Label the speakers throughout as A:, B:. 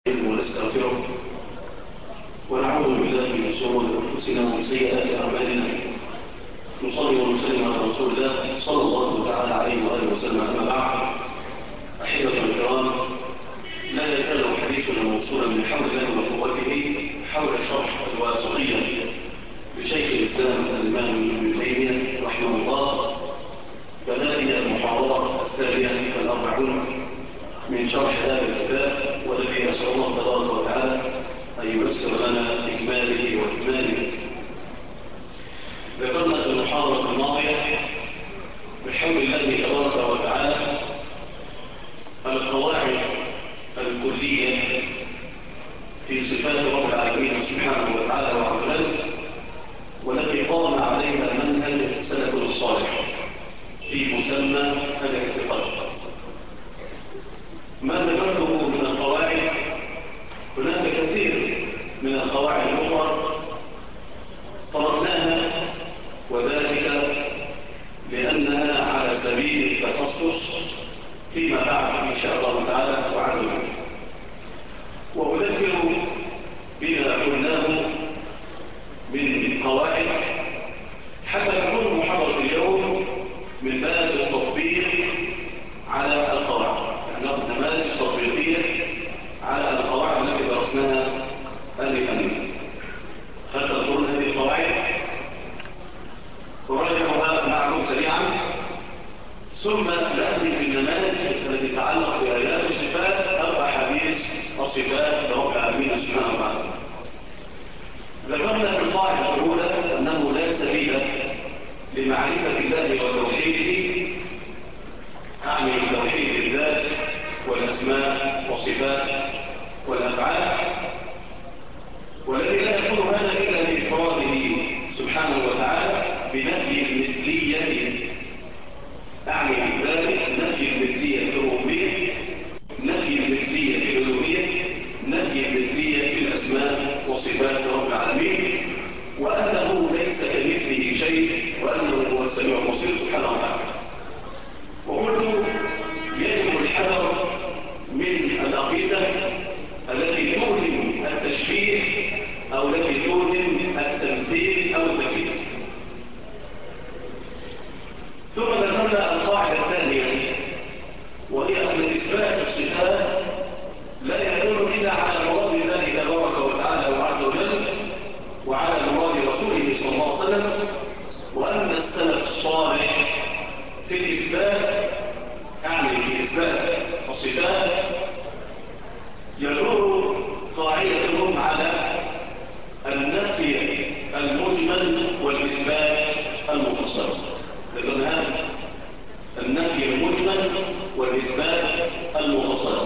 A: ونستغفره ونعوذ بالله من شرور انفسنا ومن سيئات اعمالنا. نصلي ونسلم على رسول الله صلى الله تعالى عليه واله وسلم. اما بعد، احبه الكرام، لا يزال حديثنا موصولا من حول الله وقوته حول شرح الواسطيه لشيخ الاسلام الامام ابن تيميه رحمه الله. فهذه المحاضره الثانيه والأربعون من شرح هذا الكتاب، والذي أسأل الله تبارك وتعالى أن ييسر لنا إكماله وإتمامه. ذكرنا في المحاضرة الماضية بحول الله تبارك وتعالى القواعد الكلية في صفات رب العالمين سبحانه وتعالى وعز وجل، والتي قام عليها منهج سلفنا الصالح في مسمى الاعتقاد. ما ذكرته من القواعد، هناك كثير من القواعد الأخرى تركناها، وذلك لأنها على سبيل التخصص فيما بعد إن شاء الله تعالى وعز وجل. وأذكر بما قلناه من قواعد حتى تكون محاضرة اليوم من باب التطبيق على القواعد، ناخذ نماذج تطبيقيه على القواعد التي درسناها آنفا. هل تذكرون هذه القواعد؟ نراجعها معكم سريعا، ثم نأتي بالنماذج التي تتعلق بآيات الصفات أو أحاديث الصفات لرب العالمين سبحانه وتعالى. ذكرنا في القاعدة الأولى أنه لا سبيل لمعرفة الله وتوحيده، أعني توحيد الذات والأسماء والصفات والأفعال، والذي لا يكون هذا إلا بإفراده سبحانه وتعالى بنفي المثلية، أعني بذلك نفي المثلية في الربوبية، نفي المثلية في الألوهية، نفي المثلية في الأسماء والصفات رب العالمين، وأنه ليس كمثله شيء، وأنه هو السميع البصير سبحانه وتعالى. وقلت يجب الحذر من الأقيسة التي توهم التشبيه أو التي توهم التمثيل أو التكييف. ثم ذكرنا القاعدة الثانية، وهي أن إثبات الصفات لا يكون إلا على مراد الله تبارك وتعالى وعز وجل وعلى مراد رسوله صلى الله عليه وسلم، وأن السلف الصالح في الإثبات، أعني في إثبات الصفات، يدور قاعدتهم على النفي المجمل والإثبات المفصل. لأن هذا النفي المجمل والإثبات المفصل.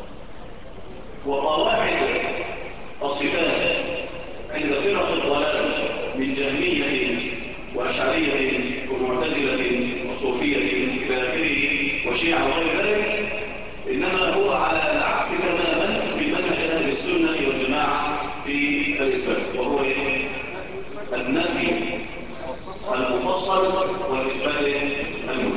A: وقواعد الصفات عند فرق الضلال من جهمية وأشعرية ومعتزلة وصوفية إلى آخره وشيعة وغير ذلك، إنما هو على العكس تماما من منهج أهل السنة والجماعة في الإثبات، وهو النفي المفصل والإثبات المجمل.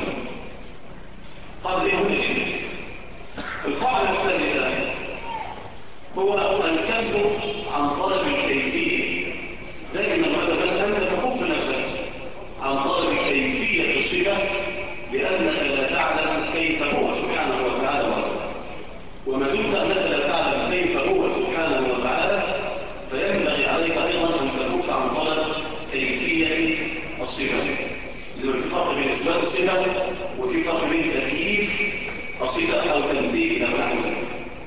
A: القاعدة الثالثة هو الكف عن طلب الكيفية. دائما أبدا أنت تكف نفسك عن طلب كيفية الصفة، لأنك لا تعلم كيف هو سبحانه وتعالى وتعالى. وما دمت أنك لا تعلم كيف هو سبحانه وتعالى، فينبغي عليك أيضا أن تكف عن طلب كيفية الصفة. إذا في فرق بين إثبات الصفة وفي فرق بين تكييف الصفة أو تمثيلها ونحو ذلك.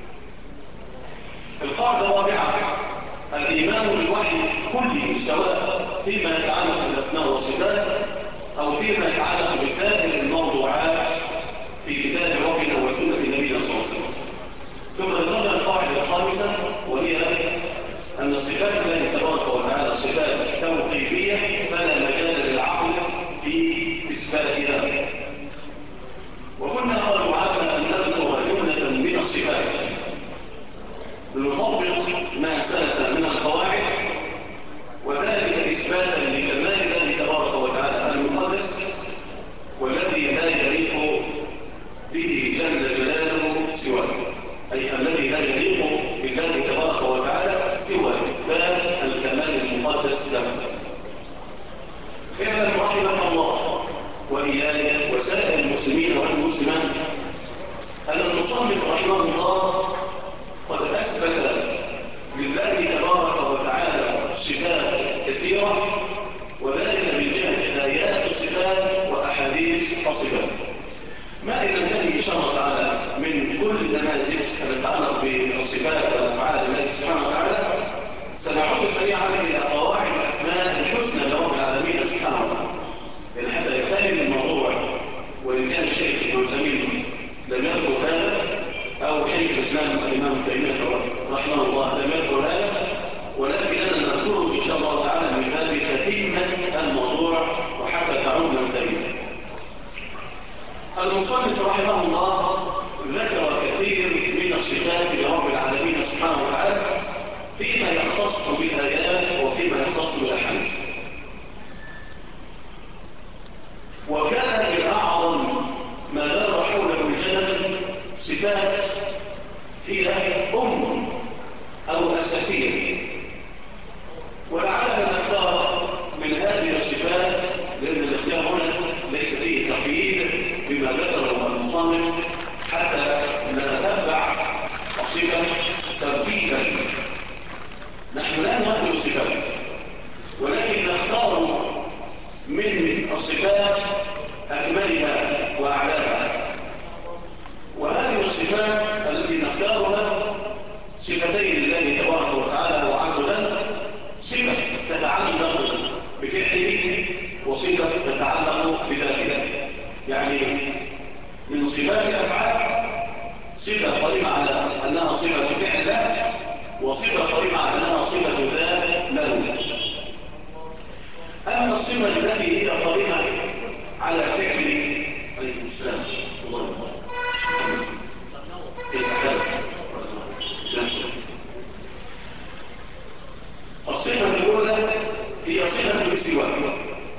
A: القاعدة الرابعة الإيمان بالوحي كله، سواء فيما يتعلق بالأسماء والصفات أو فيما يتعلق بسائر الموضوعات في كتاب ربنا وسنة نبينا صلى الله عليه وسلم. ثم ذكرنا القاعدة الخامسة، وهي أن صفات الله تبارك وتعالى صفات توقيفية، فلا مجال للعقل في إثباتها. وكنا قد وعدنا أن نذكر جملة من الصفات لنطبق ما سلف من القواعد، وذلك إثباتا لكمال الله تبارك وتعالى المقدس، والذي لا يليق به جل جلاله سواه، أي الذي لا يليق بالله ونعود سريعا إلى قواعد الأسماء الحسنى لرب العالمين سبحانه وتعالى، يعني حتى يختلف الموضوع. وإن كان الشيخ ابن سمين لم يذكر هذا، أو شيخ الإسلام الإمام ابن تيمية رحمه الله لم يذكر هذا، ولكننا نذكره إن شاء الله تعالى من باب تتمة الموضوع وحتى تعود ننتهي. المصنف رحمه الله ذكر كثير من الصفات لرب العالمين سبحانه وتعالى فيما يختص بالآيات وفيما يختص بالأحاديث. وكان من أعظم ما دار حوله الجدل صفات هي أو أساسية، ولعلنا نختار من هذه الصفات، لأن الاختيار هنا ليس فيه تقييد بما ذكره المصنف، حتى نتتبع الصفة ترتيبا. نحن لا نأخذ الصفات، ولكن نختار من الصفات أكملها وأعلاها. وهذه الصفات التي نختارها صفتين لله تبارك وتعالى وعز وجل، صفة تتعلق بفعله وصفة تتعلق بذاته. يعني من صفات الأفعال صفة قريبة على أنها صفة فعل له، وصفة قريبة على أنها صفة ذات له. أما الصفة التي هي قريبة على فعل عليكم السلام الله الصفة الأولى هي صفة الاستواء،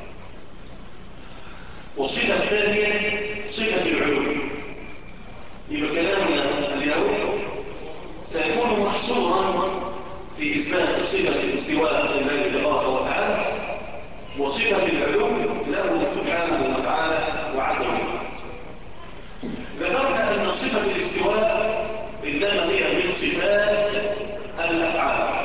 A: والصفة الثانية صفة العلوم. يبقى كلامنا اليوم سيكون محصورا في إثبات صفة الاستواء لله تبارك وتعالى وصفة العلوم له سبحانه وتعالى وعز وجل. ذكرنا أن صفة الاستواء إنما هي من صفات الأفعال.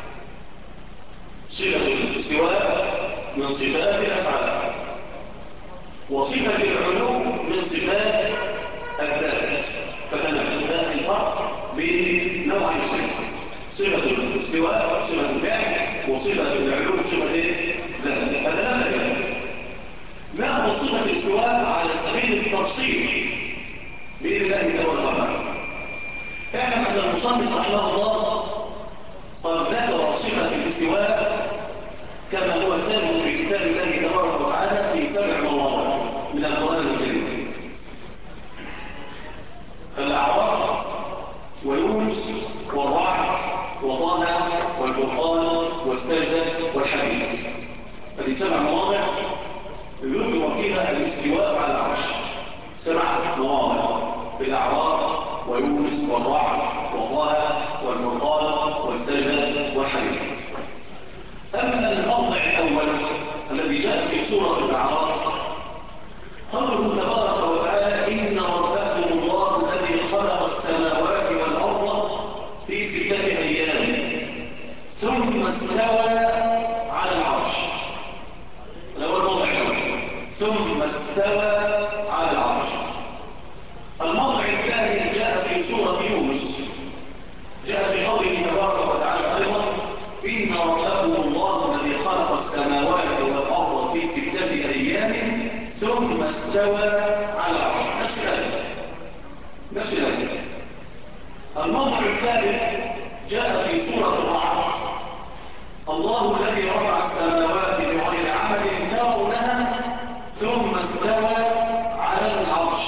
A: صفة الاستواء من صفات الأفعال، وصفة العلوم من صفات الذات. فتنبه ده الفرق بين نوعي صفة الاستواء وصفة الفعل، وصفة العلوم صفة ذات. فتنبه نأخذ صفة الاستواء على سبيل التفصيل بإذن الله تبارك وتعالى. اعلم أن المصنف رحمه الله قد ذكر صفة الاستواء كما هو ثابت في كتاب الله تبارك وتعالى في 7 مواضع من القرآن الكريم: الأعراف ويونس والرعد وطه والفرقان والسجدة والحديد. هذه 7 مواضع يذكر فيها الاستواء على العرش. 7 مواضع: الأعراف ويونس والرعد وطه والفرقان والسجدة والحديد. أما الموضع الأول الذي جاء في سورة الأعراف قوله تبارك وتعالى: إن ربكم الله الذي خلق السماوات والأرض في 6 أيام ثم استوى على العرش. الأول موضع الأول ثم استوى على العرش. الموضع الثاني جاء في سورة يونس، جاء في قوله تبارك وتعالى أيضا: إن ربكم الله الذي خلق السماوات والأرض في 6 أيام ثم استوى على العرش. نفس الآية. الموضع الثالث جاء في سورة الرعد: الله الذي رفع السماوات بغير عمد ترونها ثم استوى على العرش.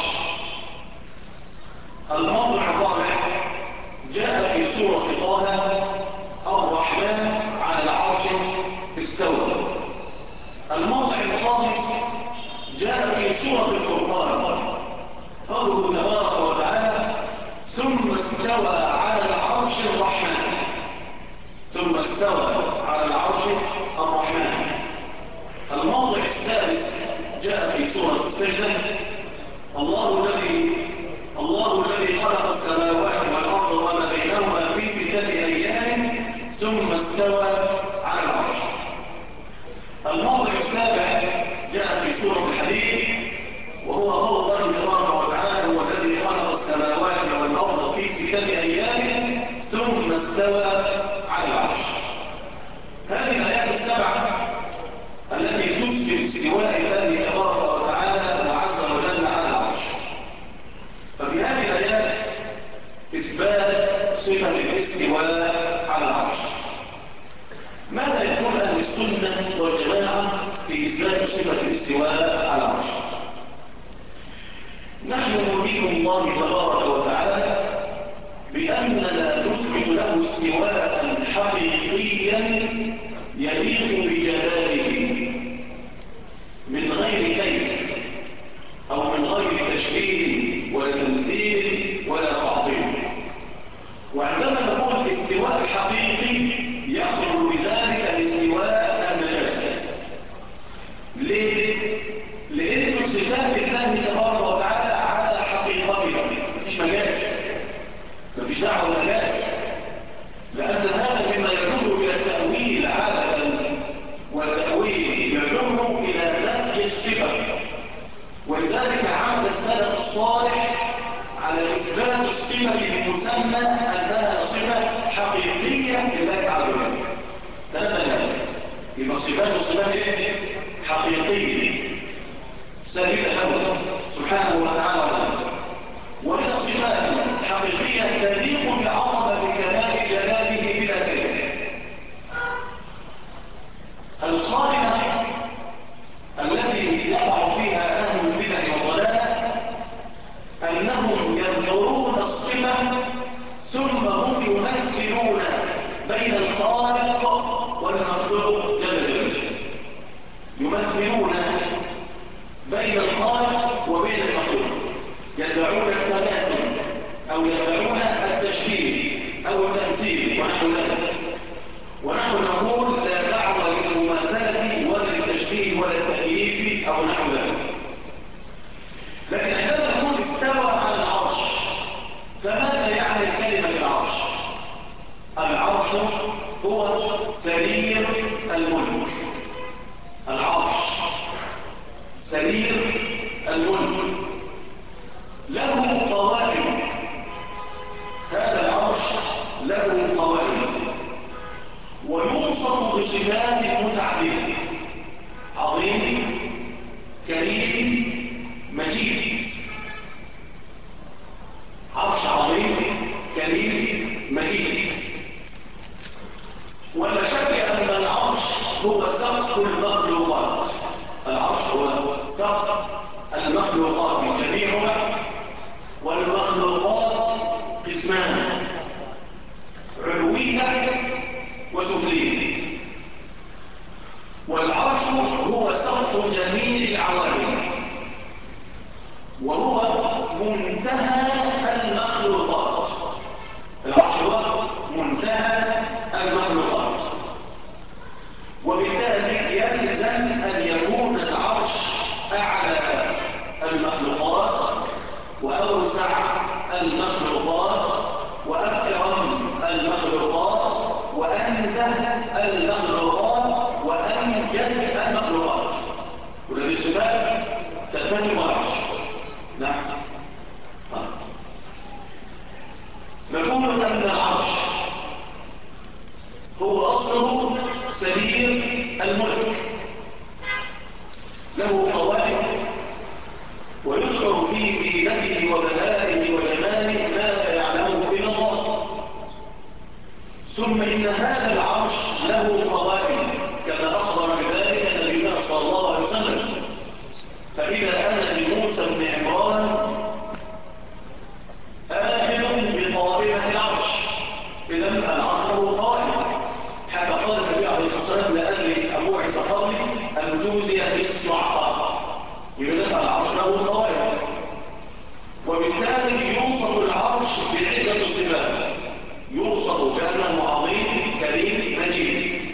A: الموضع الرابع جاء في سورة طه: الرحمن على العرش استوى. الموضع الخامس جاء في سورة الفرقان قوله تبارك وتعالى: ثم استوى على العرش الرحمن. ثم استوى على العرش الرحمن. الموضع السادس جاء في سورة السجدة: الله الذي خلق السماوات والأرض وما بينهما في 6 أيام ثم استوى على العرش. الموضع السابع جاء في سورة الحديد وهو قول الله تبارك وتعالى: هو الذي خلق السماوات والأرض في 6 أيام ثم استوى على العرش. الاستواء على العرش. ماذا يقول أهل السنة والجماعة في إثبات صفة الاستواء على العرش؟ نحن نريد الله تبارك وتعالى بأننا نثبت له استواء حقيقيا يليق بجلاله من غير كيف أو من غير تشبيه ولا تمثيل ولا تعطيل. وعندما نقول استواء حقيقي يخرج بذلك الاستواء المجازي. ليه؟ لأن صفات الله تبارك وتعالى على حقيقتها، مفيش مجاز، مفيش دعوة مجاز، لأن هذا مما يجر إلى التأويل عادة، والتأويل يجر إلى نفي الصفة. ولذلك عمل السلف الصالح على إثبات الصفة بمسمى أنها صفة حقيقية لله عز وجل. ثلاثة يبقى صفات إيه؟ حقيقية سبيل له سبحانه وتعالى، ولذا صفات حقيقية تليق بعظمة كمال جلاله بلا كيف. الصارمة التي يقع فيها أهل البدع والضلال أنهم يذكرون الصفة ثم هم يمثلون بين الخالق والمخلوق جل جلاله، يمثلون بين الخالق وبين المخلوق، يدعون التماثل أو يدعون التشبيه أو التمثيل ونحو ذلك. ونحن نقول لا دعوة للمماثلة ولا للتشبيه ولا التكييف أو نحو ذلك. لكن عندما نقول استوى على العرش، فماذا يعني الكلمة العرش؟ العرش هو سرير الملك. العرش سرير الملك له قوائم. هذا العرش له قوائم ويوصف بصفات متعددة: عظيم، كريم، مجيد. عرش عظيم كريم مجيد. ولا شك أن العرش هو سقف المخلوقات. العرش هو سقف المخلوقات جميعها، والمخلوقات قسمان: علوية وسفلية. والعرش هو سقف جميع العوالم، وهو منتهى المخلوقات. العرش هو منتهى المخلوقات، وبالتالي يلزم أن يكون العرش أعلى المخلوقات وأوسع المخلوقات وأكرم المخلوقات وأنزه المخلوقات وأمجد المخلوقات. والذي الصفات تتهم العرش. نعم. نقول أن العرش هو أصله سرير الملك، له قوائم ويذكر في زينته وبهائه وجماله ما لا يعلمه إلا الله. ثم إن هذا العرش له قوائم كما أخبر بذلك نبينا صلى الله عليه وسلم. فإذا أنا بموسى بن عمران آمن بقائمة العرش، إذا العرش له قائمة. حتى قال النبي عليه الصلاة والسلام: لأجل أبو عيسى قبلي أن توزي بالصعقة. يبدأ العرش له قوائم، وبالتالي يوصف العرش بعدة صفات. يوصف بأنه عظيم كريم مجيد.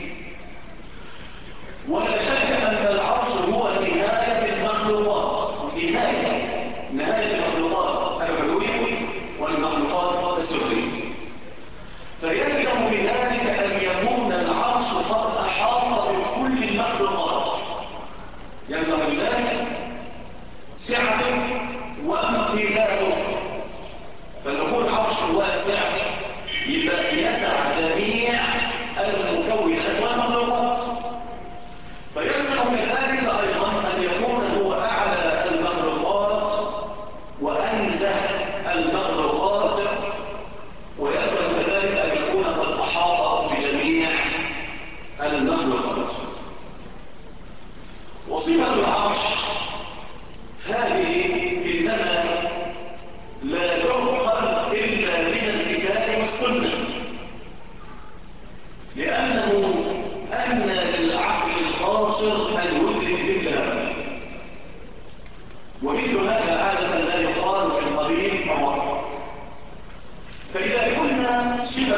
A: ولا شك أن العرش هو نهاية المخلوقات، نهاية المخلوقات العلوية والمخلوقات السفلية. فيلزم بذلك أن يكون العرش قد أحاط بكل المخلوقات. يلزم بذلك سعة وامتداد. فنقول عرش واسع يبقى يسع جميع المكونات والمخلوقات. فيلزم كذلك أيضا أن يكون هو أعلى المخلوقات وأنزه المخلوقات، ويلزم كذلك أن يكون قد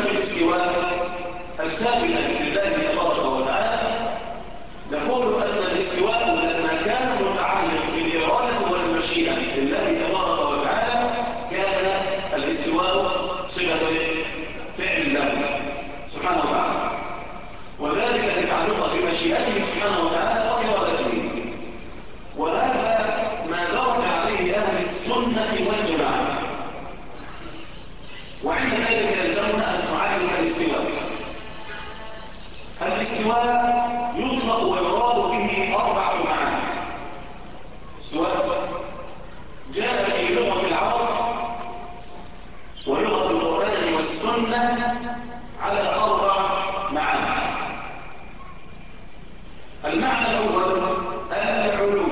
A: الاستواء الثابتة لله تبارك وتعالى نقول أن الاستواء لما كان متعلق بالإرادة والمشيئة لله تبارك وتعالى كان الاستواء صفة فعل له سبحانه وتعالى، وذلك لتعلق بمشيئته سبحانه وتعالى وإرادته، وهذا ما درج عليه أهل السنة والجماعة. وعند ذلك يلزمنا أن نعلم الاستواء. الاستواء يطلق ويراد به 4 معاني. استواء جاء في لغة العرب ولغة القرآن والسنة على 4 معاني. المعنى الأول العلو،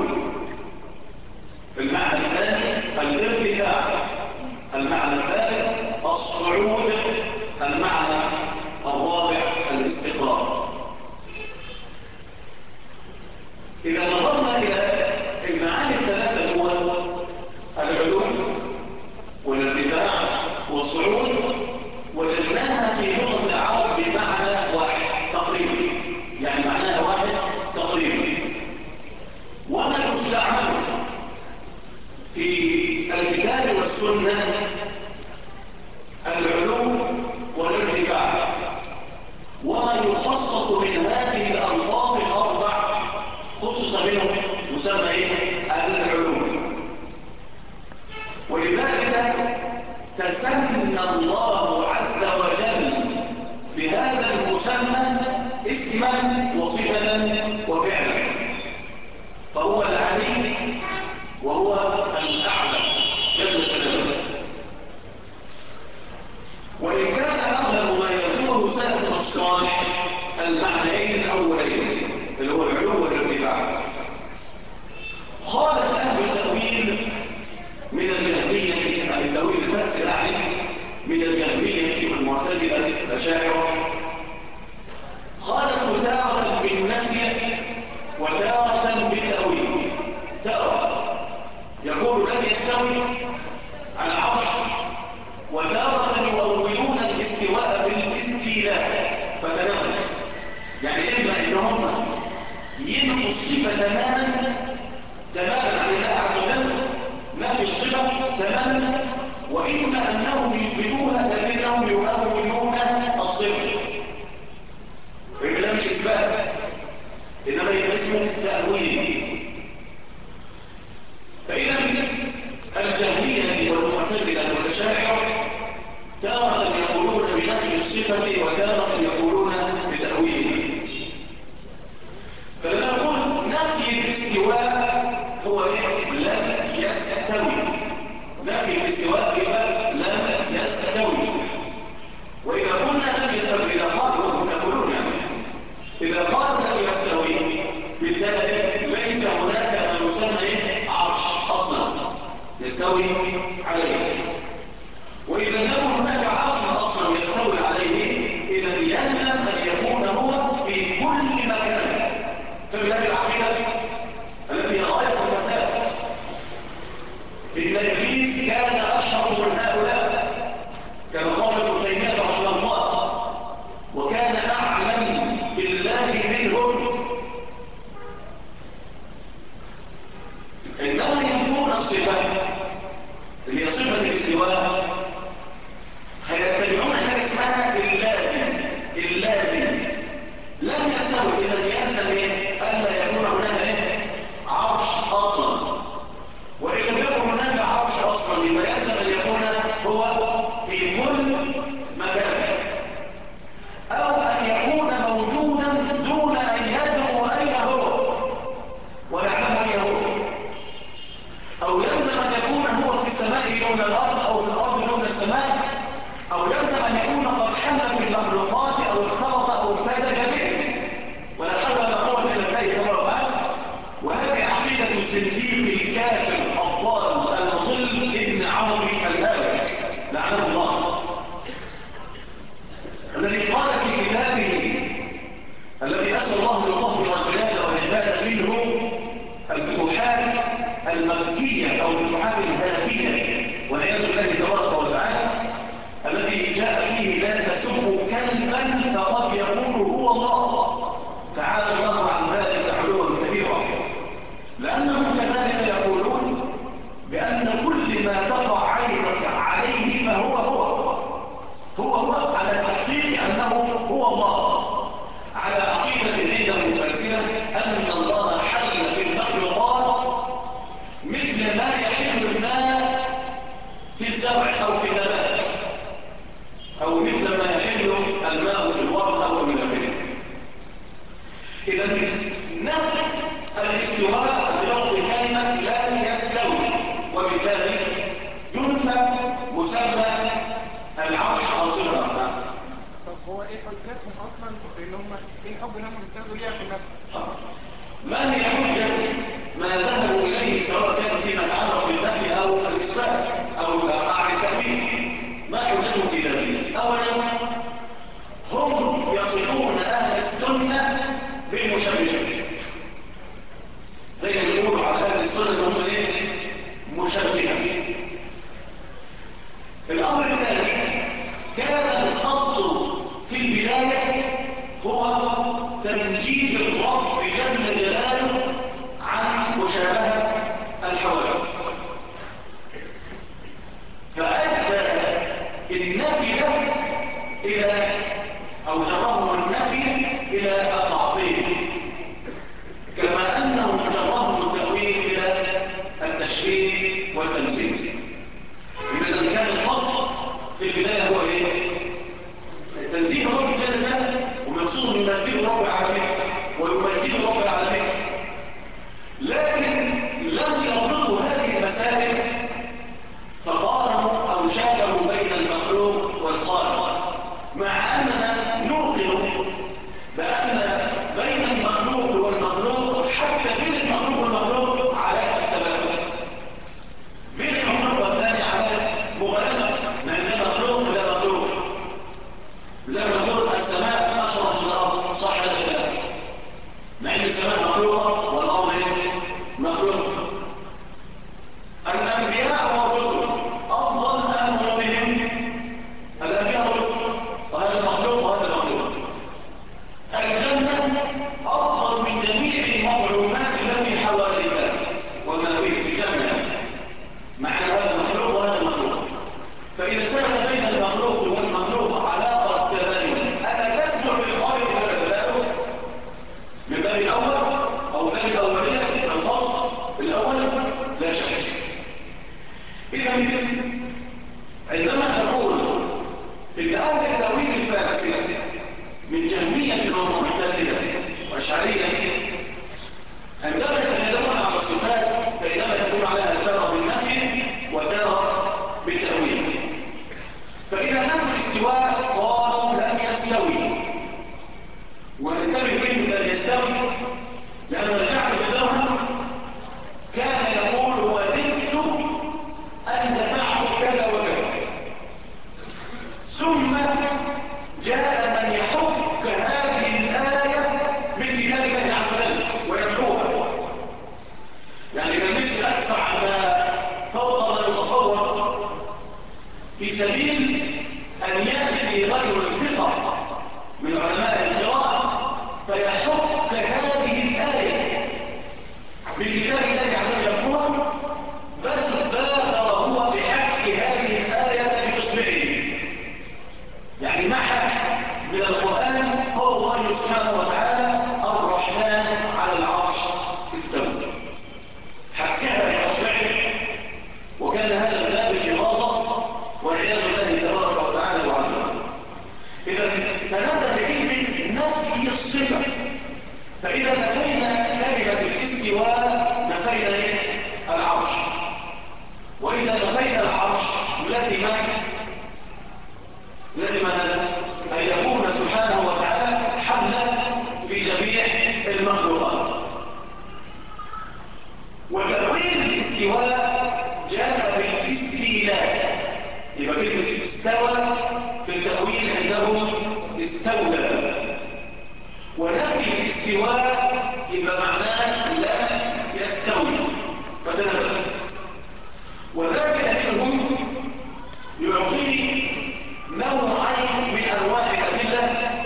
A: المعنى الثاني الارتفاع، المعنى الثالث الصعود، المعنى الرابع الاستقرار. إذا نظرنا إلى المعاني الثلاثة الأولى العلو والارتفاع والصعود وجدناها في لغة العرب بمعنى واحد تقريبا، يعني معناها واحد تقريبا، وما يستعمل في الكتاب والسنة العلو والارتفاع، وما يخصص من هذه الألفاظ ال4 خصص منهم يسمى العلو. ولذلك تسمى الله عز وجل بهذا المسمى اسما وصفة وفعلا، فهو العلي وهو الأعلى جل جلاله. وإن كان أغلب ما يذكره سلفنا الصالح المعنيين الأولين اللي هو العلو والارتفاع، خالف أهل التأويل من الجهمية أي التأويل الفاسد يعني من الجهمية والمعتزلة الأشاعرة، خالفوا تارة بالنفي وتارة بالتأويل. تارة يقول لن يستوي على العرش، وتارة يؤولون الاستواء بالاستيلاء فتناول، يعني إما إنهم ينفوا الصفة تماما عن الله عز وجل، نفي الصفة تماما، وإما أنهم يثبتوها لكنهم يؤولون الصفة، إن ده مش إثبات إنما يبقى اسمه تأويل. فإذا الجهمية والمعتزلة والأشاعرة تارة يقولون بنفي الصفة وتارة يقولون بتأويله. فلما نقول نفي الاستواء هو لم يستوي، نفي الاستواء يبقى لم يستوي. وإذا قلنا لم يستوي، إذا قالوا يقولون إذا قالوا لم يستوي بالتالي ليس هناك ما يسمى عرش أصلا يستوي عليه. وإذا لم يكن هناك عرش أصلا يستوي عليه إذا يلزم أن يكون هو في كل مكان. فبهذه العقيدة التي هي غاية الفساد إن إبليس كان أشرف من هؤلاء كما قال ابن تيمية رحمه الله، وكان أعلم بالله منهم. إنهم ينفون الصفة اللي هي صفة الاستواء، هيتبعون حاجة اسمها اللازم لم يستوي. إذا يلزم ألا يكون هناك عرش أصلا، وإن لم يكن هناك عرش أصلا يبقى يلزم أن يكون هو في كل مكان، أو أن يكون موجودا دون أن علوا فقد يكون هو الله، تعالى الله عن ذلك علوا كبيرا. لأنهم كذلك يقولون بأن كل ما تقع عينك عليه فهو هو على التحقيق أنه هو الله، على عقيدة عندهم فاسدة أن الله حل في المخلوقات مثل ما يحل الماء في الزرع أو في النبات، أو مثل ما يحل الماء في الورد أو من آخره. إذا نفي الاستواء بلفظ كلمة لم يستوي، وبالتالي ينفى مسمى العرش أو صفة الرحمن.
B: طب هو ايه حجتهم اصلا ان هم ايه الحب اللي هم بيستندوا ليها في النفي؟
A: ما هي حجة ما ذهبوا إليه سواء كان فيما يتعلق بالنفي أو الإثبات أو التأويل؟ ما حجتهم في ذلك؟ أولا هم يصلون أهل السنة بالمشبهة، زي ما يقولوا على أهل السنة هم ايه؟ مشبهة. الأمر الثاني، كان القصد في البداية هو تنجيز الرب جل جلاله عن مشابهة الحوادث، فأدى النفي له إلى أو جرهم النفي إلى التعطيل، كما أنهم جرهم التأويل إلى التشبيه والتمثيل. إذا كان القصد في البداية هو إيه؟ تنزيه رب جل جلاله، ومقصود من تنزيه رب العالمين ويمجد رب العالمين، لكن لم يربطوا هذه المسائل فقارنوا أو شاكلوا بين المخلوق والخالق، مع أننا نوقن بأن بين المخلوق والمخلوق حتى بين المخلوق والمخلوق على التبادل، بين المخلوق والثاني على مغالبة، ما زي مخلوق ولا مخلوق، زي ما نقول السماء أشرف من الأرض، صح هذا الكلام، مع أن السماء مخلوقة والأرض مخلوق. الأنبياء والرسل أفضل أم بهم؟ الأنبياء والرسل، وهذا مخلوق وهذا مخلوق. الجنة أفضل من جميع المظلومات التي حواليها وما فيه في الجنة، مع أن هذا مخلوق وهذا مخلوق. فإذا ثبت بين المخلوق والمخلوق علاقة تبادل، ألا تسمع بالخالق ولا تبادل؟ من باب الأول أو باب الأولية الفصل الأول لا شك. إذا عندما نقول إن أهل التأويل الفاسد من جهمية ومعتزلة وأشعرية عندما يتكلمون عن الصفات فإنما يقول عليها ترى بالنفي وترى بالتأويل. فإذا نفوا الاستواء قالوا لم يستوي، وننتبه منه لن يستوي، لأن الجعل بدوها كان يقول وددت أن تفعل كذا وكذا، ثم جاء من يحك هذه الآية من كتاب الله عز وجل ويمحوها. يعني كان نفسي أدفع ما فوق ما يتصور في سبيل أن يأتي رجل الثقة من علماء القراءة فيحك هذه الآية من كتاب الله عز وجل يمحوها، بل بادر هو بحق هذه الآية بتصبعه. يعني محى من القرآن قول الله سبحانه وتعالى الرحمن على العرش استوى، حكها بأصبعه، وكان هذا باب الإغاظة والعياذ بالله تبارك وتعالى وعلا. إذا فنادى بكلمة نفي الصفة، فإذا نفينا كلمة الاستواء نفينا العرش، وإذا نفينا العرش لازم أن يكون سبحانه وتعالى حملا في جميع المخلوقات. وتأويل الاستواء جاء بالاستيلاء، يبقى كلمة استوى في التأويل عندهم استولى، ونفي الاستواء يبقى معناه لا يستوي فدنا، وذلك منهم يعطيه نوعين من أنواع الأدلة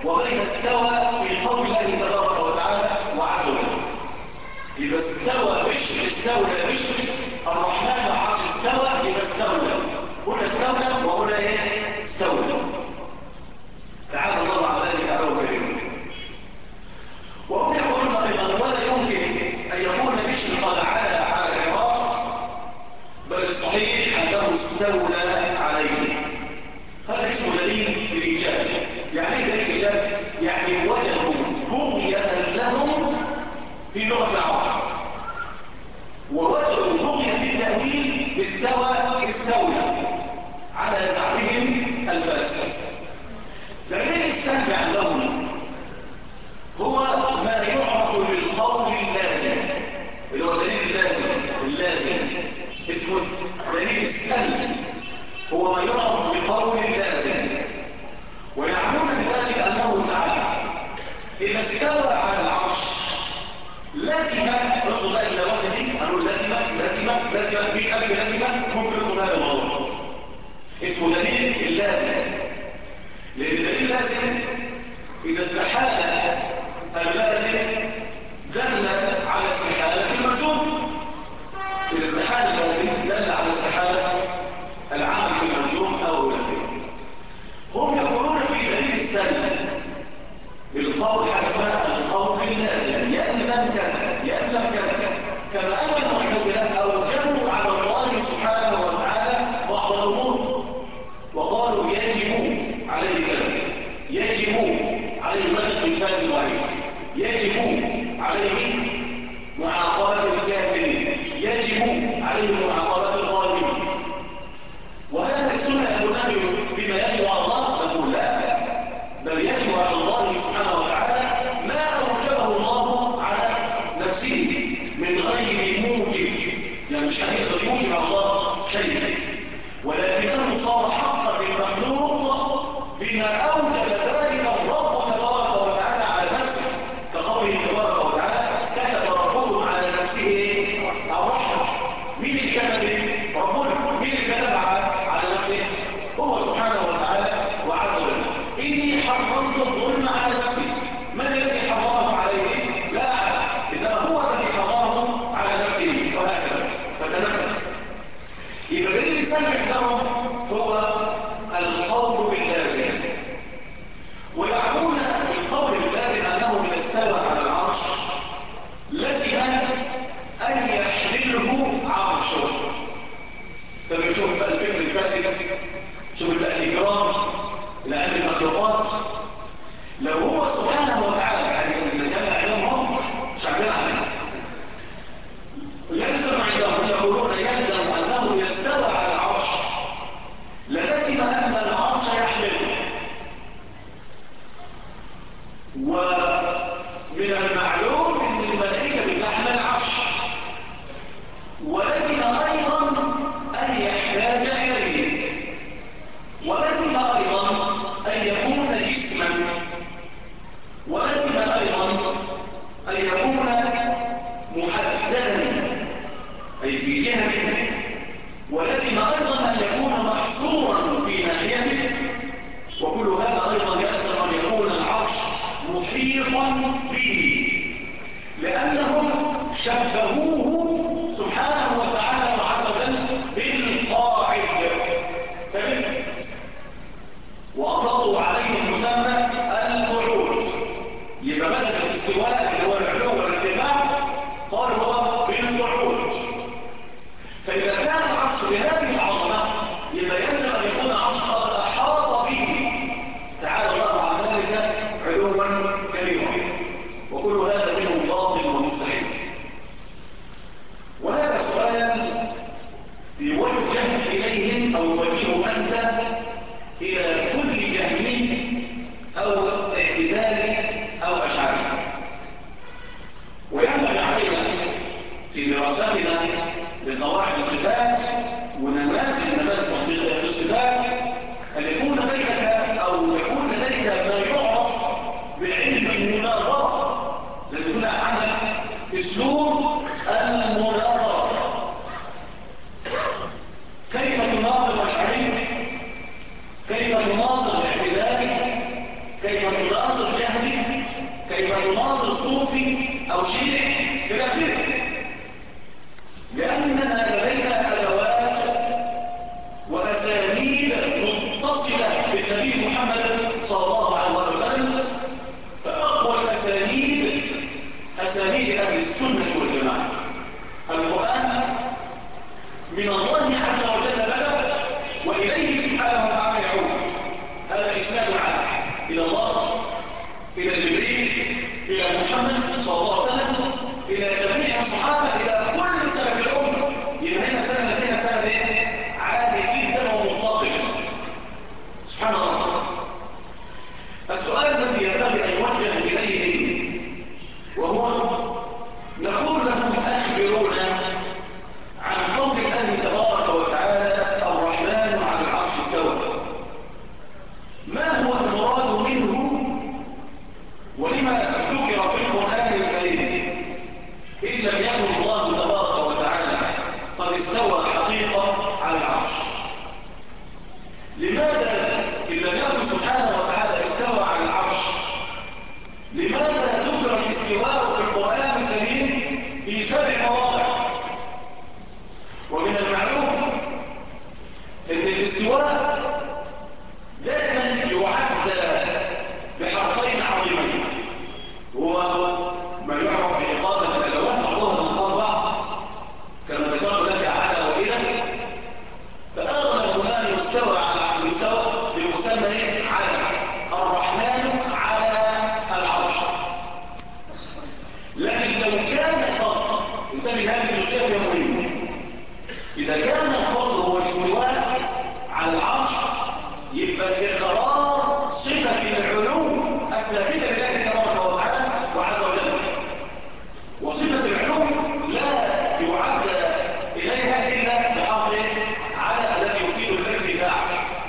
A: وبين استوى في قول الله تبارك وتعالى وعز وجل. يبقى استوى بشر، استولى بشر، الرحمن على العرش استوى، يبقى استولى. هنا استولى وهنا ايه؟ استولى. تعالى الله على ذلك على كريم. وهم يقولون ايضا ولا يمكن ان يكون بشر قد علا على العراق، بل الصحيح انه استولى عليه. هذا اسمه دليل بالايجاب. يعني ايه دليل الايجاب؟ يعني وجدوا بغية لهم في لغة العرب، ووجدوا بغية في التأويل استولى على زعمهم الفاسد. دليل السلب عندهم هو ما يعرف بالقول اللازم، اللي هو دليل اللازم اسمه دليل السلب، هو ما يعرف بالقول اللازم. ويعنون بذلك أنه تعالى إذا استوى على العرش لازم رفض بقى اللوحة دي، قالوا لازم مفيش قلب لازم ممكن يكون هذا الموضوع اسمه دليل اللازم. لأن دليل اللازم إذا استحال اللازم دل على استحالة الملزوم، إذا استحال اللازم دل على استحالة العمل بالملزوم أو الأخير. هم يقولون في دليل السلب بالقول حسب القول اللازم يلزم كذا كما أن المعتزلة أوجبوا على الله سبحانه وتعالى بعض الأمور وقالوا يجب عليه كذا، يجب عليه مثل بالفعل الوعيد، يجب عليه معاقبة الكافرين، يجب عليه معاقبة الظالمين. وهذا السنة يقول بما يجب على الله، نقول لا، بل يجب على الله سبحانه وتعالى ما أوجبه الله على نفسه من غير موجب. يعني مش هيقدر يوجب على الله شيء، ولكنه صار حقا للمخلوق بما أوجب ذلك الرب تبارك وتعالى على نفسه، كقوله تبارك وتعالى كتب ربكم على نفسه الرحمة. مين اللي كتب؟ ربنا. مين اللي كتب على نفسه؟ هو سبحانه وتعالى وعز وجل. إني حرمت الظلم على نفسي. من الذي حرمه عليه؟ لا أعلم، إنما هو الذي حرمه على نفسه. وهكذا فتنبه. يبقى دليل السلب عندهم هو الخوف باللازم. كيف تناصر جهمي، كيف تناصر صوفي أو شيعي إلى آخره. لأننا لدينا أدوات وأسانيد متصلة بالنبي محمد صلى الله عليه وسلم، فأقوى الأسانيد أسانيد أهل السنة والجماعة. القرآن من الله عز وجل بدأ وإليه سبحانه وتعالى يعود. هذا إسناد عام إلى الله، إلى جبريل، إلى محمد صلى الله عليه وسلم، إلى جميع الصحابة، إلى كل سلف الأمة. يبقى هنا سنة لدينا سنة عالي جدا ومتصل. سبحان الله. السؤال الذي ينبغي أن يوجه إليه وهو نقول لهم أخبرونا عن قول الله تبارك وتعالى الرحمن على العرش استوى. ما هو المراد منه ولما ذكر في القرآن الكريم إن لم يكن الله تبارك وتعالى قد استوى حقيقة على العرش؟ لماذا إن لم يكن سبحانه وتعالى استوى على العرش لماذا ذكر الاستواء في القرآن الكريم في 7 مواضع؟ ومن المعلوم ان الاستواء دائما يعد بحرفين عظيمين، هو ما يعرف بإقامة الأدوات بعضها من بعض كما ذكرت لك على وإلى. فأغلب ما يستوى على المستوى يسمى على الرحمن على العرش. لكن لو كان الفضل انتبه هذه الجزئية مهمة، إذا كان الفضل هو الاستواء على العرش يبقى إقرار صفة العلو الثابتة لله تبارك وتعالى وعز وجل، وصفة العلو لا يعد إليها إلا بحرف على الذي يفيد الارتفاع.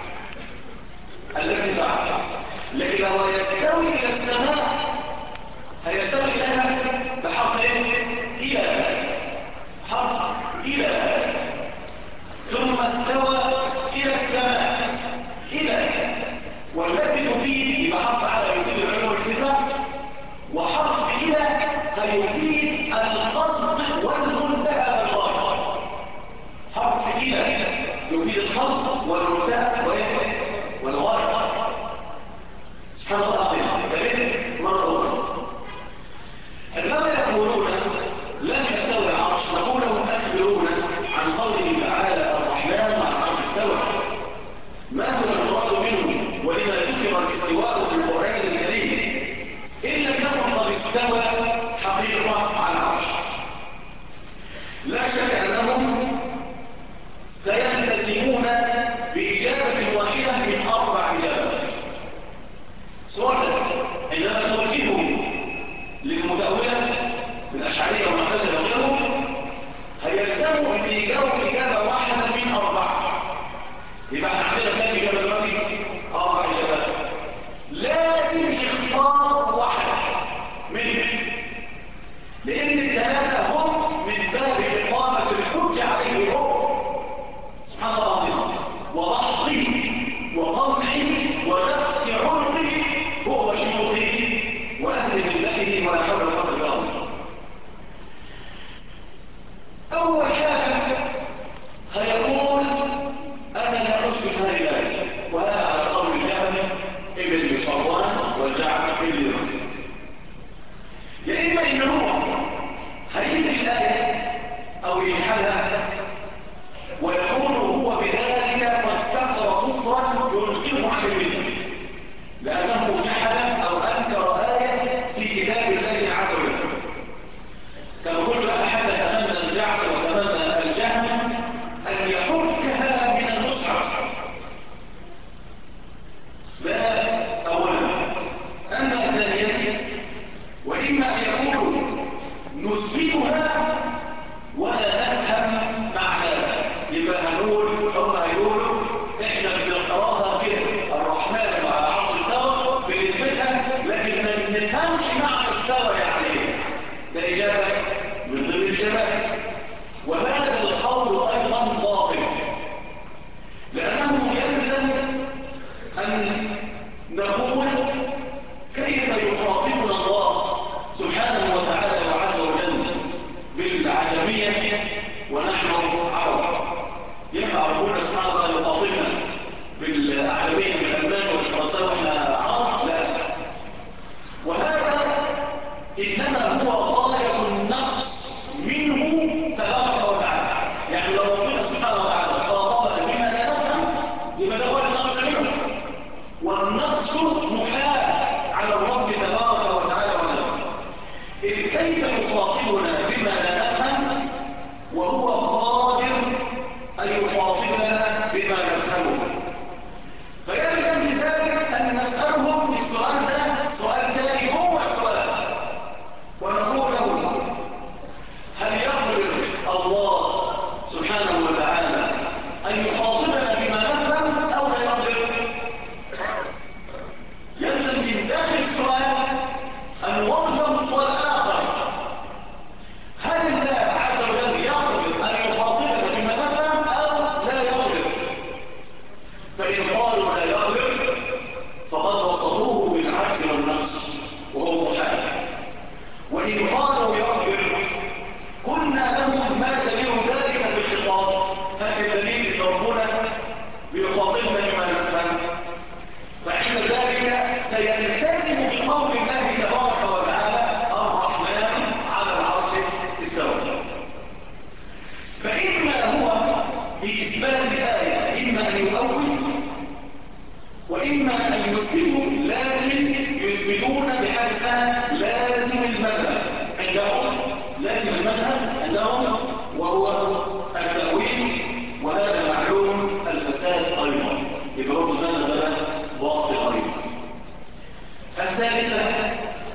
A: لكن لو يستوي إلى السماء هيستوي لها بحرف إلى، حرف إلى، ثم استوى إلى السماء إلى، والذي يفيد بحرف على يفيد العلو والارتفاع، وحرف إلى هيفيد القصد والمنتهى بالغاية. حرف إلى يفيد القصد والمنتهى والغاية. سبحان الله العظيم. دليل مرة أخرى عندما يقولون لم يستوي العرش نقول لهم أخبرونا عن قوله تعالى الرحمن على العرش استوى. ما هو المراد منه ولما ذكر الاستواء في القرآن الكريم إن لم يكن قد استوى حقيقة على العرش؟ لا شك أنهم سيلتزمون بإجابة واحدة من 4 إجابات. سؤال عندما توجههم للمتأولة من أشعرية ومعتزلة وغيرهم هيلزموا بإجابة إجابة واحدة من 4. يبقى احنا عندنا كام إجابة دلوقتي؟ 4 إجابات. لازم يختار واحدة منهم، لأن الثلاثة هم من باب إقامة الحجة عليه هو سبحان الله العظيم، وضحضه وقمعه ودفع عنقه هو وشيوخه وأهل ملته ولا حول ولا قوة إلا بالله. أول حاجة هيقول أنا لا أثبت هذه الآية، وهذا على قول الجهم ابن صفوان والجعد ابن رشد. يا إما إن هو هيجي الآية أو يجحدها ويقول هو بذلك قد كفر كفرا ينكره عن المله، لأنه جحد أو أنكر آية في كتاب الله عز وجل. كما كل أحد تمنى الجعد وتمنى الجهم أن يحكها من المصحف. ده أولا. أما ثانيا وإما أن يقولوا نثبتها ولا نفهم معناها، يبقى هنقول هم هيقولوا احنا بنقراها كده الرحمن على العرش استوى بنثبتها لكن ما بنفهمش معنى استوى يعني ايه. ده إجابة من ضمن الإجابات، وهذا القول أيضا باطل، لأنه يلزم أن نقول كيف يخاطبنا الله سبحانه وتعالى وعز وجل بالعجمية ونحن عرب؟ ينفع ربنا سبحانه وتعالى يخاطبنا بالأعجمية بالألمان والفرنساوي واحنا عرب؟ لا. وهذا إنما هو غاية النقص منه تبارك وتعالى. يعني لو ربنا سبحانه وتعالى خاطبنا بما لا نفهم يبقى ده هو النقص منه، والنقص محال على الرب تبارك وتعالى وعلا. إذ كيف يخاطبنا بما لا نفهم وهو قادر أن يخاطبنا بما نفهمه؟ فيلزم بذلك أن نسألهم السؤال ده سؤال تاني هو السؤال، ونقول له هل يقدر الله سبحانه وتعالى أن يخاطبنا بما نفهم أو لا يقدر؟ يلزم من داخل السؤال أن نوضح سؤال آخر: هل الله عز وجل يقدر أن يخاطبنا بما نفهم أو لا يقدر؟ فإن قالوا لا يقدر فقد وصفوه بالعجز والنقص وهو محال، وإن قالوا يقدر قلنا لهم ما دليل ذلك في الخطاب؟ هذا الدليل ان ربنا بيخاطبنا بما نفهم. فعند ذلك سيلتزم بقول الله تبارك وتعالى الرحمن على العرش استوى. فإما هو بإثبات الآية إما أن يؤول وإما أن يثبتوا، لكن يثبتون بحدث لازم المذهب عندهم، لازم المذهب عندهم وهو التأويل، وهذا معلوم الفساد أيضا، يبرد المذهب ده باطل أيضا. الثالثة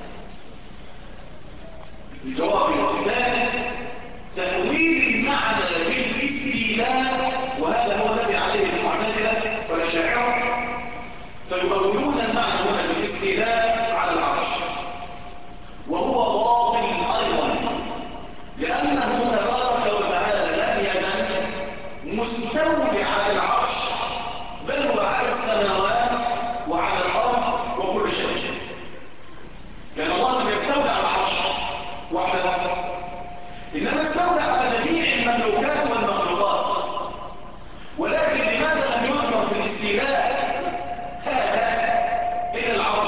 A: الجواب الثالث تأويل المعنى بالاستيلاء، وهذا هو الذي عليه المعتزلة والأشاعرة، فيؤولون المعنى هنا بالاستيلاء على العرش، وهو باطل أيضا، لأنه تبارك وتعالى لم يزل مستولي على العرش، بل هو على السماوات وعلى الأرض وكل شيء. لأن الله لم يستولي على العرش وحده، إنما استولى على جميع المملوكات والمخلوقات. ولكن لماذا لم يذكر في الاستيلاء هذا إلى العرش؟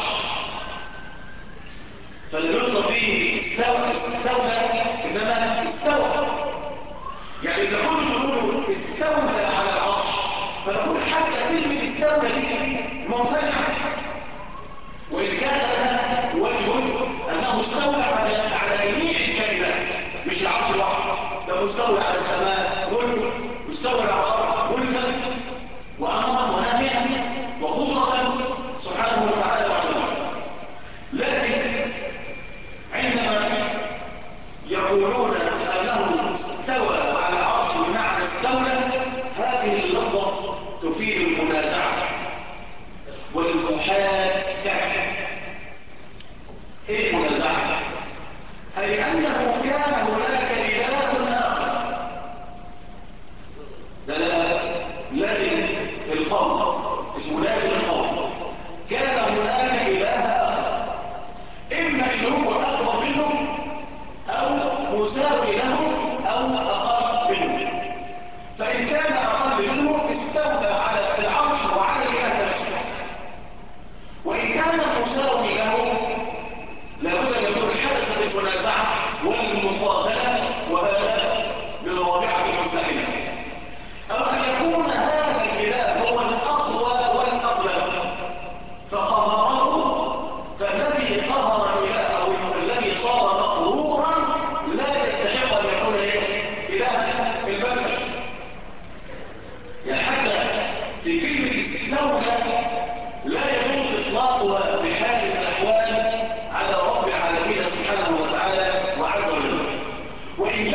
A: فلم يذكر فيه استولى إنما استوى. يعني إذا كنت نقول استولى على العرش فنقول حتى كلمة استولى دي منفجعة، وإن كان لها وجه أنه استولى على جميع الكائنات، مش العرش لوحده، ده مستولى على السماء ملك، مستولى على الأرض ملكا وأمرا ونهيا وقدرة سبحانه وتعالى وعلا. لكن عندما يقولون أنه استوى على العرش بمعنى استولى، هذه اللفظة تفيد المنازعة والمحاكاة. ايه المنازعة؟ أي أنه كان هناك إله آخر. لا لازم القول، اسمه لازم القول. كان هناك إله آخر، إما إن هو أكبر منه أو مساوي له أو أقل منه. فإن كان أقل منه استولى على العرش وعلى الإله نفسه، وإن كان مساوي له لابد أن يكون حدث المنازعة والمقاتلة، وهذا بالواقعة المستحيلة. أو أن يكون هذا الإله هو الأقوى والأغلب فقهره، فالذي قهر الإله أو الذي صار مقهورا لا يستحق أن يكون إله البشر. يعني حتى في كلمة استولى لا يجوز إطلاقها بحال من الأحوال على رب العالمين سبحانه وتعالى وعز وجل. وإن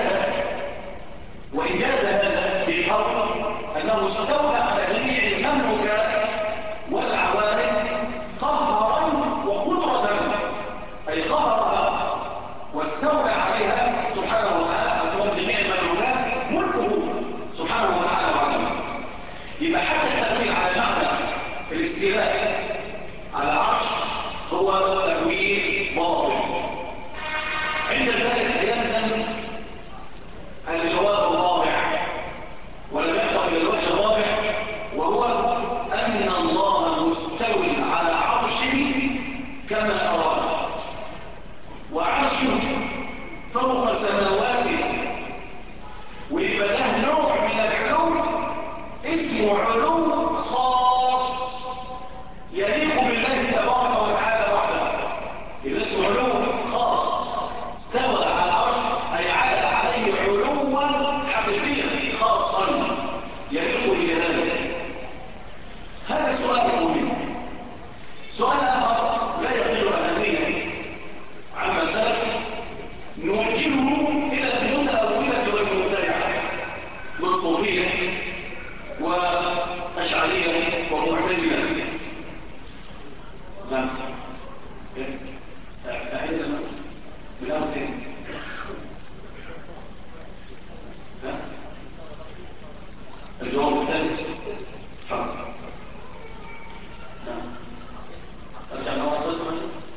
A: جاز هذا بالقول أنه استولى على جميع المملوكات والعوالم قهرا وقدرة، أي قهرها واستولى عليها سبحانه وتعالى على جميع المملوكات ملكه سبحانه وتعالى وعلا. يبقى حتى التأويل على معنى الاستيلاء على العرش هو تأويل باطل. عند ذلك يلزم الجواب الرابع، ولم يبقى إلى الوجه الرابع، وهو أن الله مستوٍ على عرشه كما أراد، وعرشه فوق سماواته، ويبقى ده نوع من العلو اسمه علو خاص يليق بالله تبارك وتعالى وحده. إذا اسمه علو خاص استوى على العرش أي على عليه علوا حقيقيا خاصا يليق بجلاله. هذا السؤال مهم. سؤال آخر لا يقل أهمية عما سلف نوجهه إلى المتأولة والمبتدعة من صوفية وأشعرية ومعتزلة. نعم. أعيدنا بالأمس. الجواب الثالث حق. نعم. أرجع نوع الرسمة.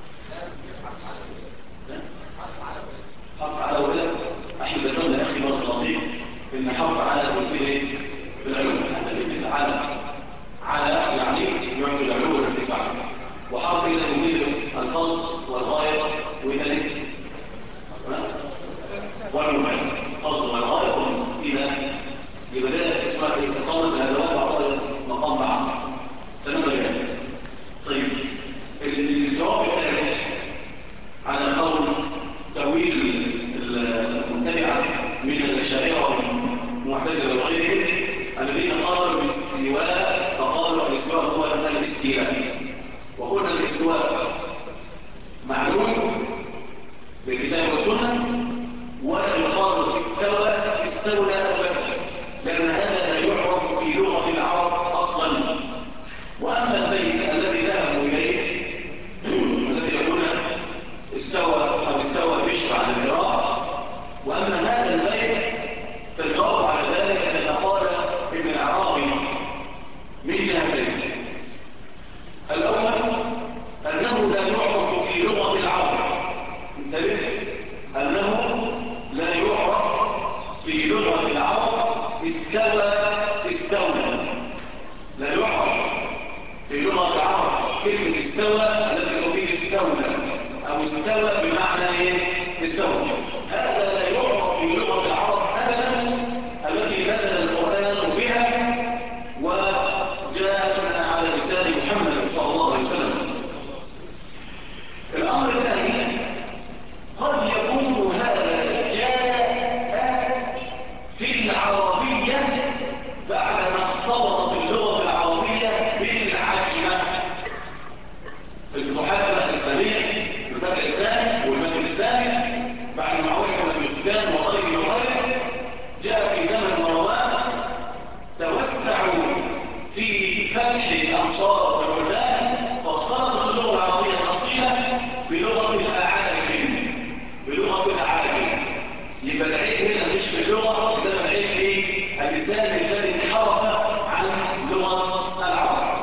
A: حق على ولد. احنا ذكرنا يا أخي مرة لطيف إن حق على والفيه في العلوم. احنا بنتكلم على يعني يعطي العلوم والارتفاع، وحرف إلى يفيد القصد والغاية وذلك والمعنى. القصد والغاية إلى بداية اسمها إقامة الأدوات وعطاء مقام بعض. تمام كده. طيب الجواب الثالث على قول تأويل المبتدعة من الأشاعرة والمعتزلة وغيرهم الذين قالوا بالاستواء، فقالوا الاستواء هو الاستيلاء. وقلنا الاستواء معلوم بالكتاب والسنة، ولا يقال استولى أبدا، لأن هذا لا يعرف في لغة العرب أصلا. وأما البيت الذي ذهبوا إليه الذي يقول استوى بشر على العراق، وأما هذا البيت فالجواب على ذلك أن قال ابن العربي من جهتين. الأول أنه لا يعرف في لغة العرب، انتبه، أنه لا يعرف في لغة العرب استولى، لا يعرف في لغة العرب كلمة استوى التي تفيد استولى أو استوى بمعنى ايه؟ استوى. هذا لا يعرف في لغة العرب أبدا التي نزل القرآن بها وجاء على لسان محمد صلى الله عليه وسلم. الأمر الثاني قد يكون هذا جاء في العربية بعدما اختلط اللغة العربية بالعجمة. الفتوحات الإسلامية، الفتح الإسلامي والمجد الإسلامي بعد معاوية بن سفيان وغيره جاء في زمن مروان، توسعوا في فتح الأمصار والبلدان، فاختلطت اللغة العربية الأصيلة بلغة الأعاجم. يبقى العيب هنا مش في اللغة، إنما العيب في اللسان الذي انحرف عن لغة العرب.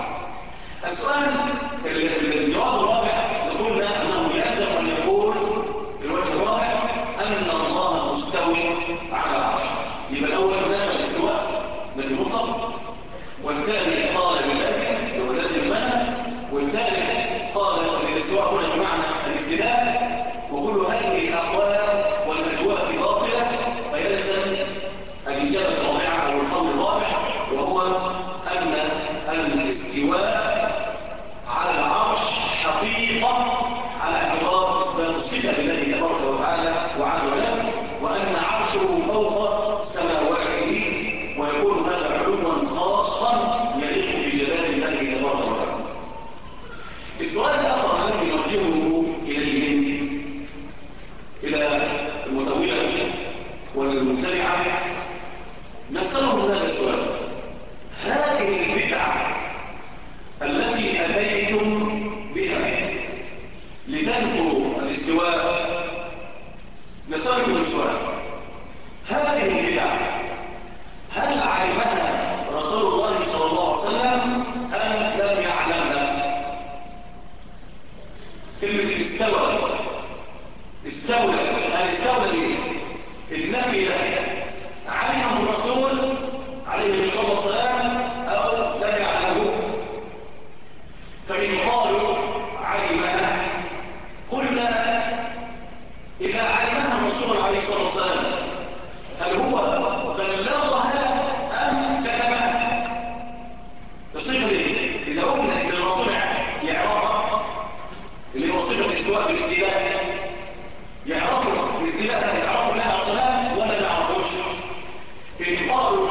A: الجواب الرابع قلنا أنه يلزم أن يقول الوجه الرابع أن الله مستوي على العرش. يبقى الأول نفى الاستواء الذي مطلق، والثاني قال باللازم واللازم منع، والثالث قال الاستواء هنا بمعنى الاستيلاء. وكل هذه الأقوال والأجواء باطلة، فيلزم الإجابة الرابعة أو القول الرابع، وهو أن الاستواء على العرش حقيقة على اعتبار إثبات الصفة لله تبارك وتعالى وعز وجل، وأن عرشه فوق سماواته، ويكون هذا علوا خاصا يليق بجلال الله تبارك وتعالى. السؤال الآخر الذي نوجهه إليهم إلى المتأولة والمبتدعة نسألهم هذا السؤال: هذه البدعة التي أتيتم بها لتنفوا الاستواء، نسألكم السؤال: هذه البدعة هل علمها رسول الله صلى الله عليه وسلم أم لم يعلمها؟ كلمة استولى استولى الاستولى ايه؟ النفي ده علمه الرسول عليه الصلاة والسلام أو لم يعلمه. فإن قالوا علمها قلنا إذا علمها الرسول عليه الصلاة والسلام هل هو بلغها أم كتبها؟ الصفة دي إذا قلنا إن الرسول يعرفها اللي هو صفة الاستواء بالاستيلاء يعرفوا الاستيلاء ده يعرفوا لها صلاة ولا ما يعرفوش؟ إن قالوا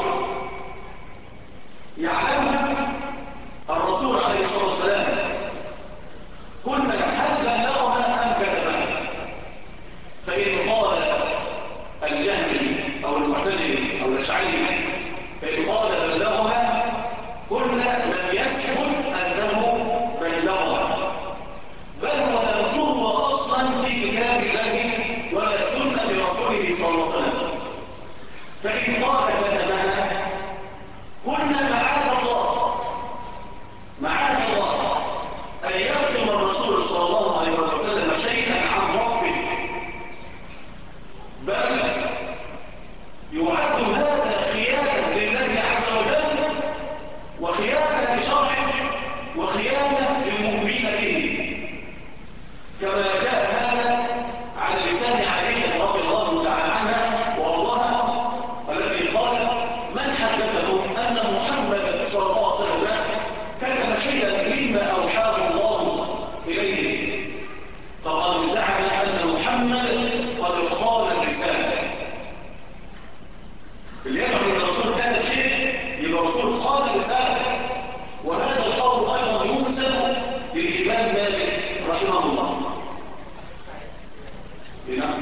A: يعلمها الرسول عليه الصلاة والسلام قلنا هل بلغها أم كتبها؟ فإن قال الجهمي أو المعتزلي أو الأشعري فإن قال بلغها قلنا لم يثبت أنه بلغها بل ولا تروى أصلا في كتاب الله ولا سنة رسوله صلى الله عليه وسلم. فإن قال كتبها قلنا معاذ الله أن يكتم الرسول صلى الله عليه وسلم شيئا عن ربه بل يعد هذا خيانة لله عز وجل وخيانة لشرعه وخيانة للمؤمنين به كما جاء هذا على لسان علي رضي الله تعالى عنها وارضاها الذي قال من حدثه أن محمد صلى الله عليه وسلم كتب شيئا مما أوحاه الله إليه فقد زعم أن محمد قد خان الرسالة. اللي يفهم ان الرسول كتب شيء يبقى الرسول خان الرسالة. وهذا القول أيضا ينسب للإمام مالك رحمه الله. نعم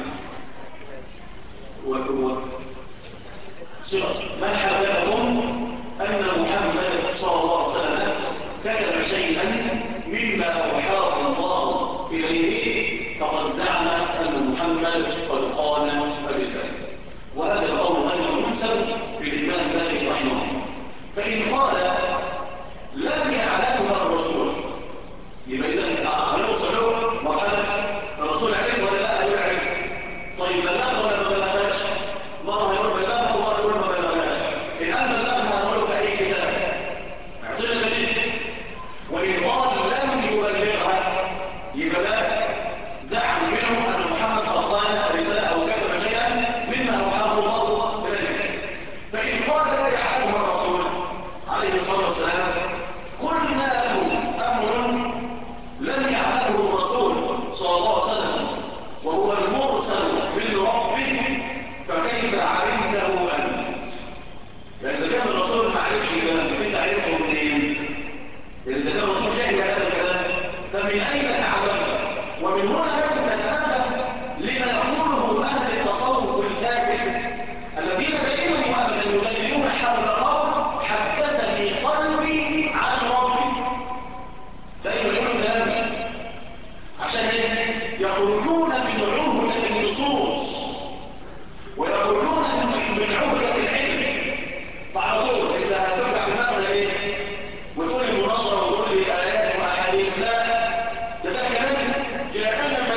A: من حدثكم أن محمد صلى الله عليه وسلم كتب شيئا مما أوحاه الله إليه فقد زعم أن محمد قد خان الرسالة. وهذا القول أيضا ينسب للإمام مالك رحمه الله. فإن قال لم يعلمها الرسول يبقى إذا هنوصل له مرحلة الرسول عليه ولا لا يعرف. طيب بلغها ولا ما بلغهاش؟ مرة يقول بلغها ومرة يقول ما بلغهاش. إن قال بلغها هنقول في أي كتاب اعطينا دليل. وإن قال لم يبلغها يبقى ده زعم منه أن محمد قد خان رسالة أو كتب شيئا مما أوحاه الله إليه. فإن قال لا يعلمها الرسول عليه الصلاة والسلام قلنا له أمر لم يعلمه الرسول صلى الله عليه وسلم وهو المرسل من ربه فكيف علمته أنت؟ فإذا كان الرسول ما عرفش كلام انت عرفه منين؟ إذا كان الرسول يحكي هذا الكلام فمن أين تعلمه؟ ومن هنا يجب أن ننتبه لما يقوله أهل التصوف الفاسد الذين دائما وابدا يدللون حول الرب حدثني قلبي عن ربي. دائما يقولون كلام عشان يخرجون من عهدة النصوص ويخرجون من عهدة العلم. فعلى طول انت هترجع دماغنا ايه وتقول المناظرة وتقول لي آيات وأحاديث لا ده كلام جاءنا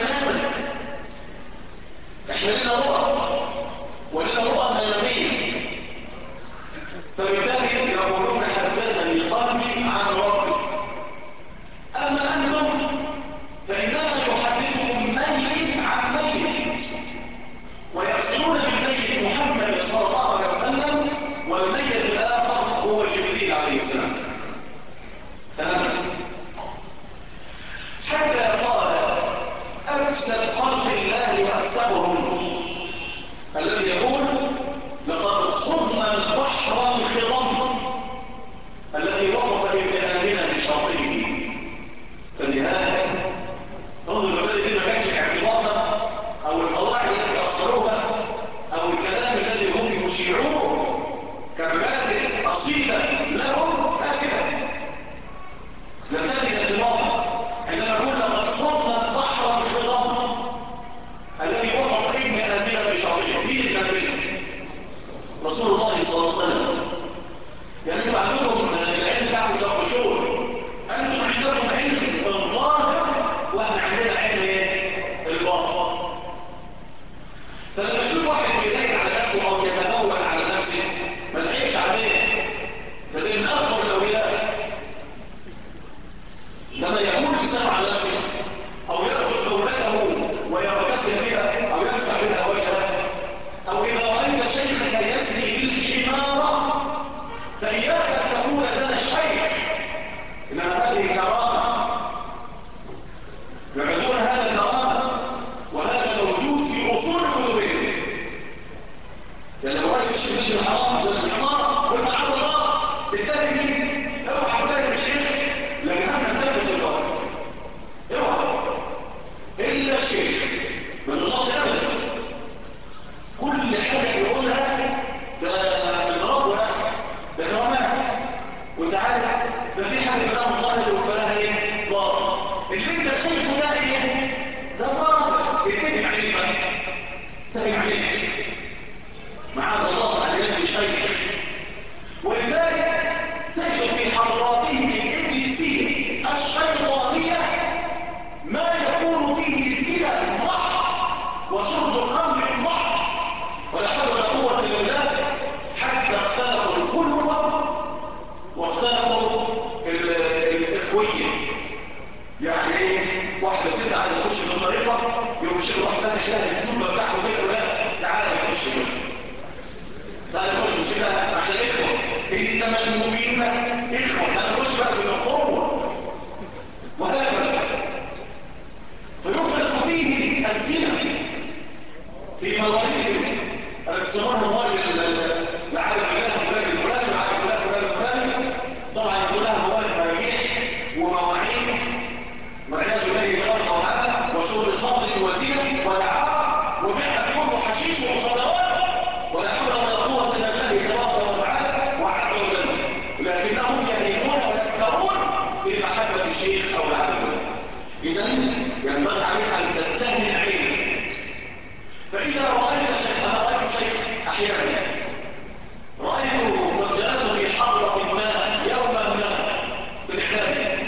A: لما يقول الإنسان على نفسه أو يأخذ دولته ويغتسل بها أو يفتح بها وجهه، أو إذا رأيت شيخك يزني بالحمارة فإياك أن تقول هذا الشيخ، إنما هذه كرامة، يعدون هذا كرامة، وهذا موجود في أصول كتبهم. يعني لو رأيت الشيخ يزني الحرام بالحمارة قل معاذ الله بالتالي مين؟ اوعى تلاقي الشيخ لجهنم تبدأ الأرض، اوعى إلا الشيخ من الله أبدا. كل حاجة يقولها ده إضراب واحد، ده كرامات. وتعالى ده في حاجة بلاها صالح وبلاها ايه؟ ضار. اللي انت شايفه ده ايه؟ ده صالح. اتفق عليه بقى، اتفق عليه معاذ الله عن نفس الشيخ. ولذلك تجد في حضراتهم الإبليسية الشيطانية ما يكون فيه زنا محض وشرب خمر محض ولا حول ولا قوة إلا بالله، حتى اختلقوا الخلوة واختلقوا الإخوية. يعني ايه؟ واحدة ست عايزة تخش من الطريقة يقوم شيء واحد فاتح لها الزوبة بتاعته كده ولا تعالى تخش منها، تعالى تخش كده عشان إخوة، إنما المؤمنون إخوة، تعالى تخش بقى بالأخوة وهكذا. فيخلق فيه الزنا في مواليد الاتصالات موالد لعدد الله فلان الفلاني وعدد الله فلان الفلاني. طبعا كلها موالد مراجيح ومواعيد والعياذ بالله تبارك وتعالى، وشرب الخمر وزينه ولعاب وبيع ديون وحشيش ومخدرات ولا حول ولا قوه الا بالله تبارك وتعالى وعز وجل، لكنهم يهيمون ويسكرون في محبه الشيخ او العالم. اذا ينبغي عليك ان تتهم عينك. فإذا رأيت شيء، أنا رأيت شيء أحيانا رأيته قد جلسوا في حضرة الماء يوما ما في الإعلام،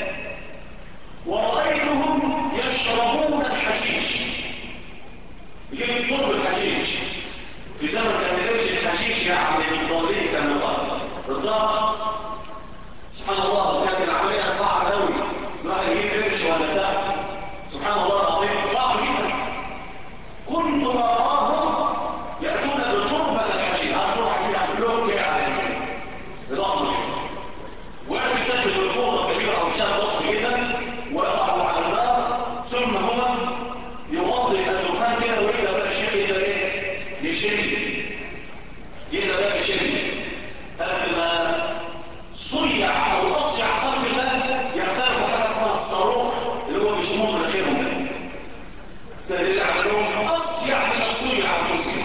A: ورأيتهم يشربون الحشيش، يجب طرب الحشيش في زمن كان يدرج الحشيش يعني الضالين كان بالضبط. سبحان الله، كانت العملية صعبة قوي، الواحد يجيب قرش ولا بتاع، سبحان الله العظيم صعب جدا. كنت أراهم يأتون بالطربة الحشيش، عن طرح يعملون كي على الضخم ويأتي يسدد الفوضة كبيرة أو شاب ضخم جدا ويضعه على النار، ثم هو يغطي الدخان كده ويبدأ بقى الشيخ يبدأ ايه؟ يشد، يبدأ بقى يشد قبل ما صيع أو أصيع قلب الله يختلف حاجة اسمها الصاروخ اللي هو بيسموه من خيرهم ده اللي يعملوهم أصيع من الصيع على الكرسي.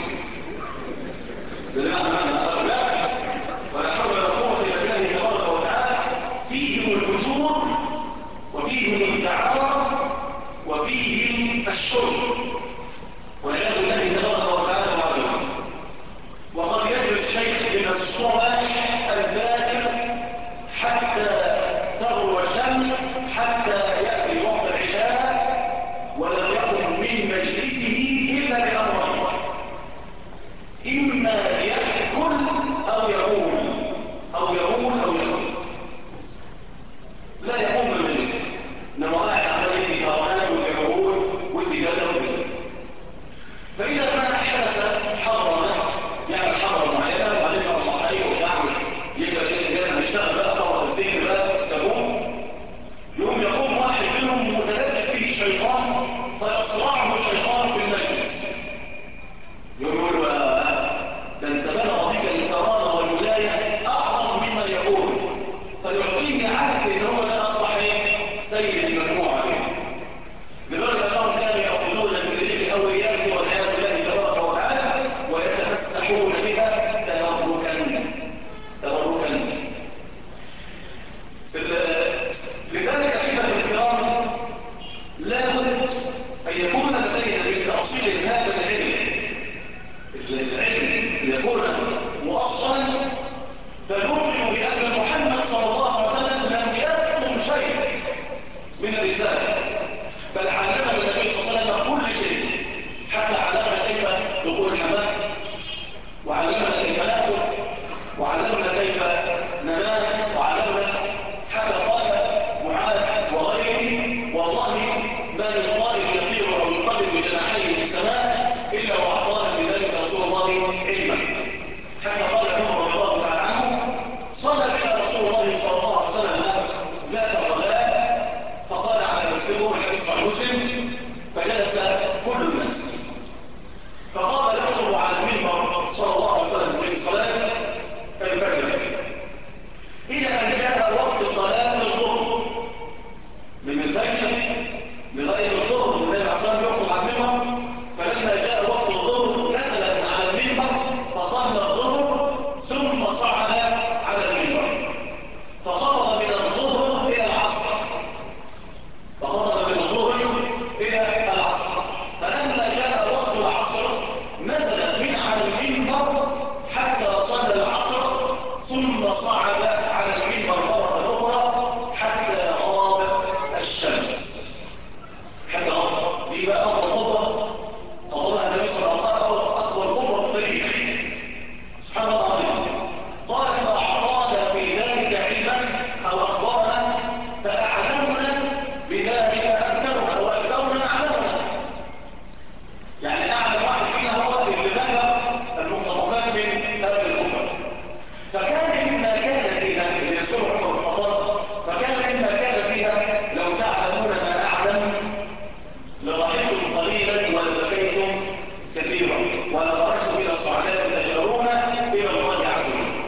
A: لا ولا حول ولا قوة إلا بالله تبارك وتعالى. فيهم الفجور وفيهم الدعارة وفيهم الشرب والعياذ بالله تبارك وتعالى وعظيم. وقد يجلس الشيخ من الصباح الباكر حتى تغرب الشمس حتى يأتي وقت العشاء ولم يكن من مجلسه إلا لأمرين: إما يأكل أو يقول أو يقول أو يقول، لا يقوم بالمجلس، إنما قاعد عمال يدي كرامات ويقول ودي كذا وكذا. فإذا كان حدث حضرة يعمل حضرة معينة وبعدين بقى المحايا ويعمل يبقى كده نشتغل بقى طبق الذكر بقى سابوه، يوم يقوم واحد منهم متلبس فيه شيطان فيصرعه الشيطان في المجلس، يقول ده انت بلغ بك الكرامة والولاية أعظم مما يقول، فيعطيه عهد ان هو لا أصبح سيد المجموعة لذلك أنهم كانوا يأخذون بذرية الأولياء والعياذ بالله تبارك وتعالى ويتفسحون بها تبركا. لذلك أحبة الكرام لابد أن يكون لدينا من تأصيل هذا العلم يكون مؤصلا، فنؤمن بأن محمد صلى الله عليه وسلم لم يكتم شيء من الرسالة، بل علمنا النبي صلى الله عليه وسلم كل شيء، حتى علمنا كيف دخول الحمام، وعلمنا كيف نأكل، وعلمنا كيف ننام، وعلمنا حتى قال معاذ وغيره ما من طائر يطير أو يقلب بجناحيه في السماء إلا وأعطانا بذلك رسول الله علما. حتى قال عمر رضي الله تعالى عنه: صلى بنا رسول الله صلى الله عليه وسلم ذات غداء فقال على مسلمه الحديث عن مسلم، فجلس كل الناس فقال يخطب على المنبر صلى الله عليه وسلم من صلاة الفجر إلى أن جاء وقت صلاة الظهر، من الفجر لغاية الظهر النبي عليه الصلاة والسلام يخطب على المنبر. فلما جاء وقت الظهر نزل على المنبر فصلى الظهر ثم صعد على المنبر فخرج من الظهر إلى العصر، فلما جاء وقت العصر نزل من على المنبر حتى صلى العصر ثم صعد على المنبر مرة أخرى حتى غابت الشمس. حتى غابت دي بقى أول خطبة خطبها النبي صلى الله عليه وسلم، أكبر خطبة في التاريخ. سبحان الله العظيم. قال: فأعطانا في ذلك علما أو أخبرنا فأعلمنا بذلك أذكرنا وأذكرنا أعلمنا. يعني أعلم واحد فينا هو اللي ذكر المقتطفات من هذه الخطبة. فكان مما كان فيها اللي يذكره عمر بن الخطاب، فكان مما كان فيها: لو تعلمون ما أعلم لضحكتم قليلا ولبكيتم كثيرا ولخرجتم إلى الصعداء تجأرون إلى الله عز وجل.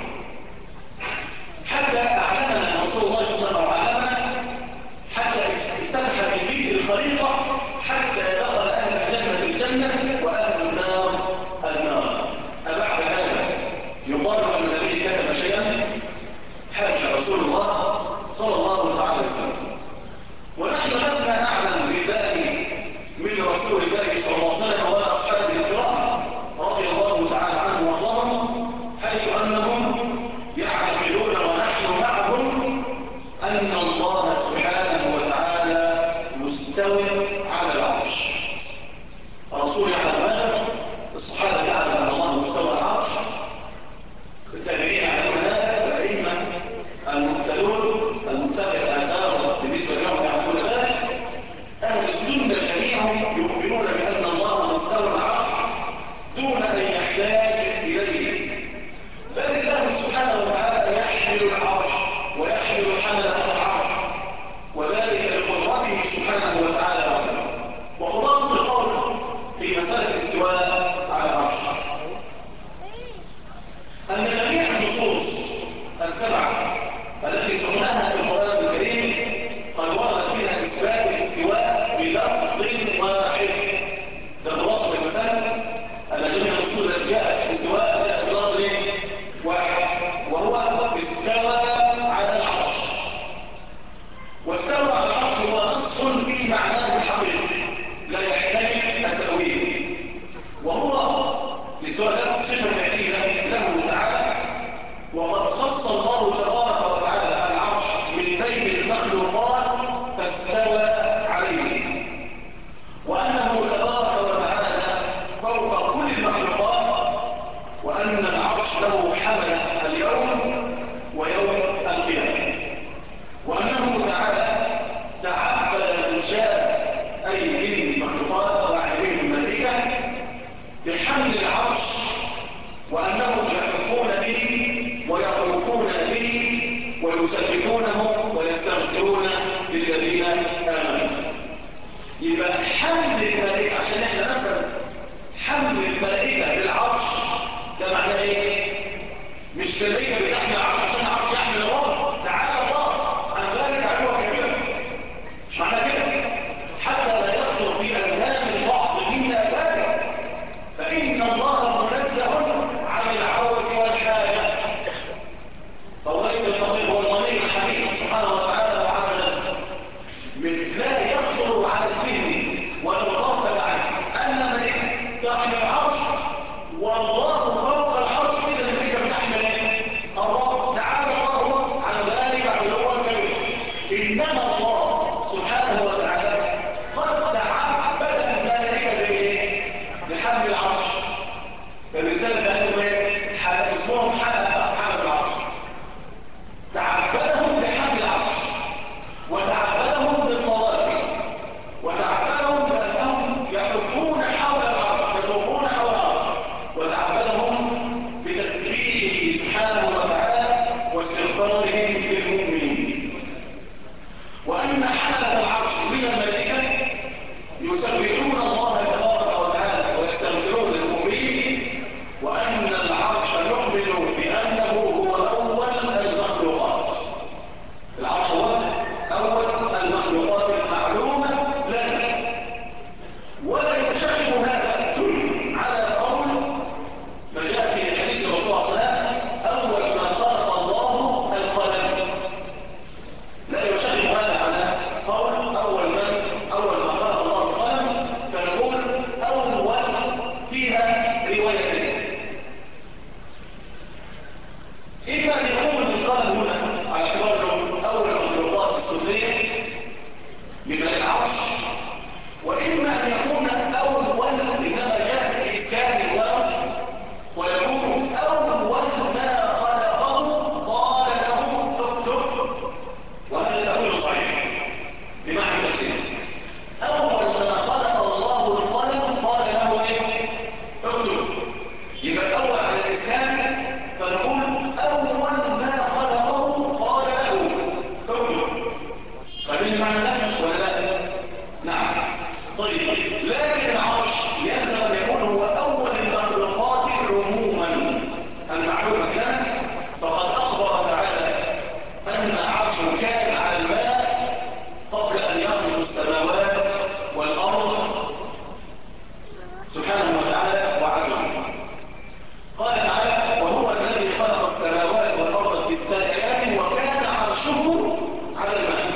A: حتى أعلمنا رسول الله صلى الله عليه وسلم وعلمنا حتى افتتح بالبيت الخليقة حتى دخل أهل الجنة الجنة وأهل النار النار. أبعد هذا يقال أن النبي كتب شيئا؟ حاشا رسول الله صلى الله عليه وسلم. ونحن لسنا نعلم بالله من رسول الله صلى الله عليه وسلم ولا أصحابه الكرام رضي الله تعالى عنهم وارضاهم، حيث أنهم يعتقدون ونحن معهم أن الله سبحانه وتعالى مستوى على العرش. الرسول يعلم هذا، الصحابة يعلم أن الله مستوى على العرش، التابعين يعلمون هذا، الأئمة المبتلون المتبع آثارهم بالنسبة لهم يعلمون ذلك. أهل السنة جميعهم يؤمنون بأن الله مستوى على العرش دون أن يحتاج إليه، بل الله سبحانه وتعالى يحمل العرش ويحمل حملة العرش، وذلك بقدرته سبحانه وتعالى وحده. وخلاصة القول في مسألة الاستواء على العرش أن جميع النصوص السبعة التي سمعها في القرآن الكريم قد ورد فيها إثبات الاستواء بلفظ واحد. ده خلاصة المسألة أن جميع النصوص التي جاءت في الاستواء جاءت بلفظ واحد، وهو استوى على العرش. واستوى على العرش هو نص في معناه الحقيقي لا يحتمل التأويل، وهو الاستواء صفة فعلية له تعالى. وقد خص الله تبارك وتعالى العرش من بين المخلوقات فاستوى عليه، وأنه تبارك وتعالى فوق كل المخلوقات، وأن العرش له حملة اليوم ويوم القيامة، وأنه تعالى تعبد الإنشاء أي من المخلوقات وعليه الملائكة بحمل العرش، وأنهم يحفون به ويخوفون به ويسبحونه ويستغفرون للذين آمنوا. يبقى حمل الملائكة، عشان احنا نفهم حمل الملائكة بالعرش ده معناه ايه؟ مش ملائكة بتحمل العرش عشان العرش يحمل الرب، تعالى الله عن ذلك علوة كبيرة، مش معناه كده. حتى لا يخطر في أذهان البعض منا ذلك، فإن الله منزه عن العوز والحاجة، فهو ليس الفقير، هو الغني الحميد سبحانه وتعالى وعز وجل. لا يخطر على الذهن ولو غفل عنه أن الملائكة تحمل العرش والله فوق العرش، إذا الملائكة بتحمل الرب تعالى الله عن ذلك علوا كبيرا. إنما الله سبحانه وتعالى قد تعبد الملائكة بإيه؟ بحمل العرش. فلذلك قالوا اسمهم حمل العرش، تعبدهم بحمل العرش، وتعبدهم بالطواف، وتعبدهم يبقى العرش. وإما أن يكون أول إنما جاء بإسكان الواو، ويكون أول ما خلقه قال له اكتب، وهذا تأويل صحيح بمعنى تفسير. أول ما خلق الله القلم قال له إيه؟ اكتب. يبقى الأول على الإسكان، فنقول أول ما خلقه قال له اكتب. فمن معنى ذلك ولا لا؟ نعم. طيب، لكن العرش يلزم أن يكون هو أول المخلوقات عموما المعلومة كانت، فقد أخبر تعالى أن عرشه كان على الماء قبل أن يخلق السماوات والأرض سبحانه وتعالى وعزه. قال تعالى: وهو الذي خلق السماوات والأرض في 6 أيام وكان عرشه على الماء،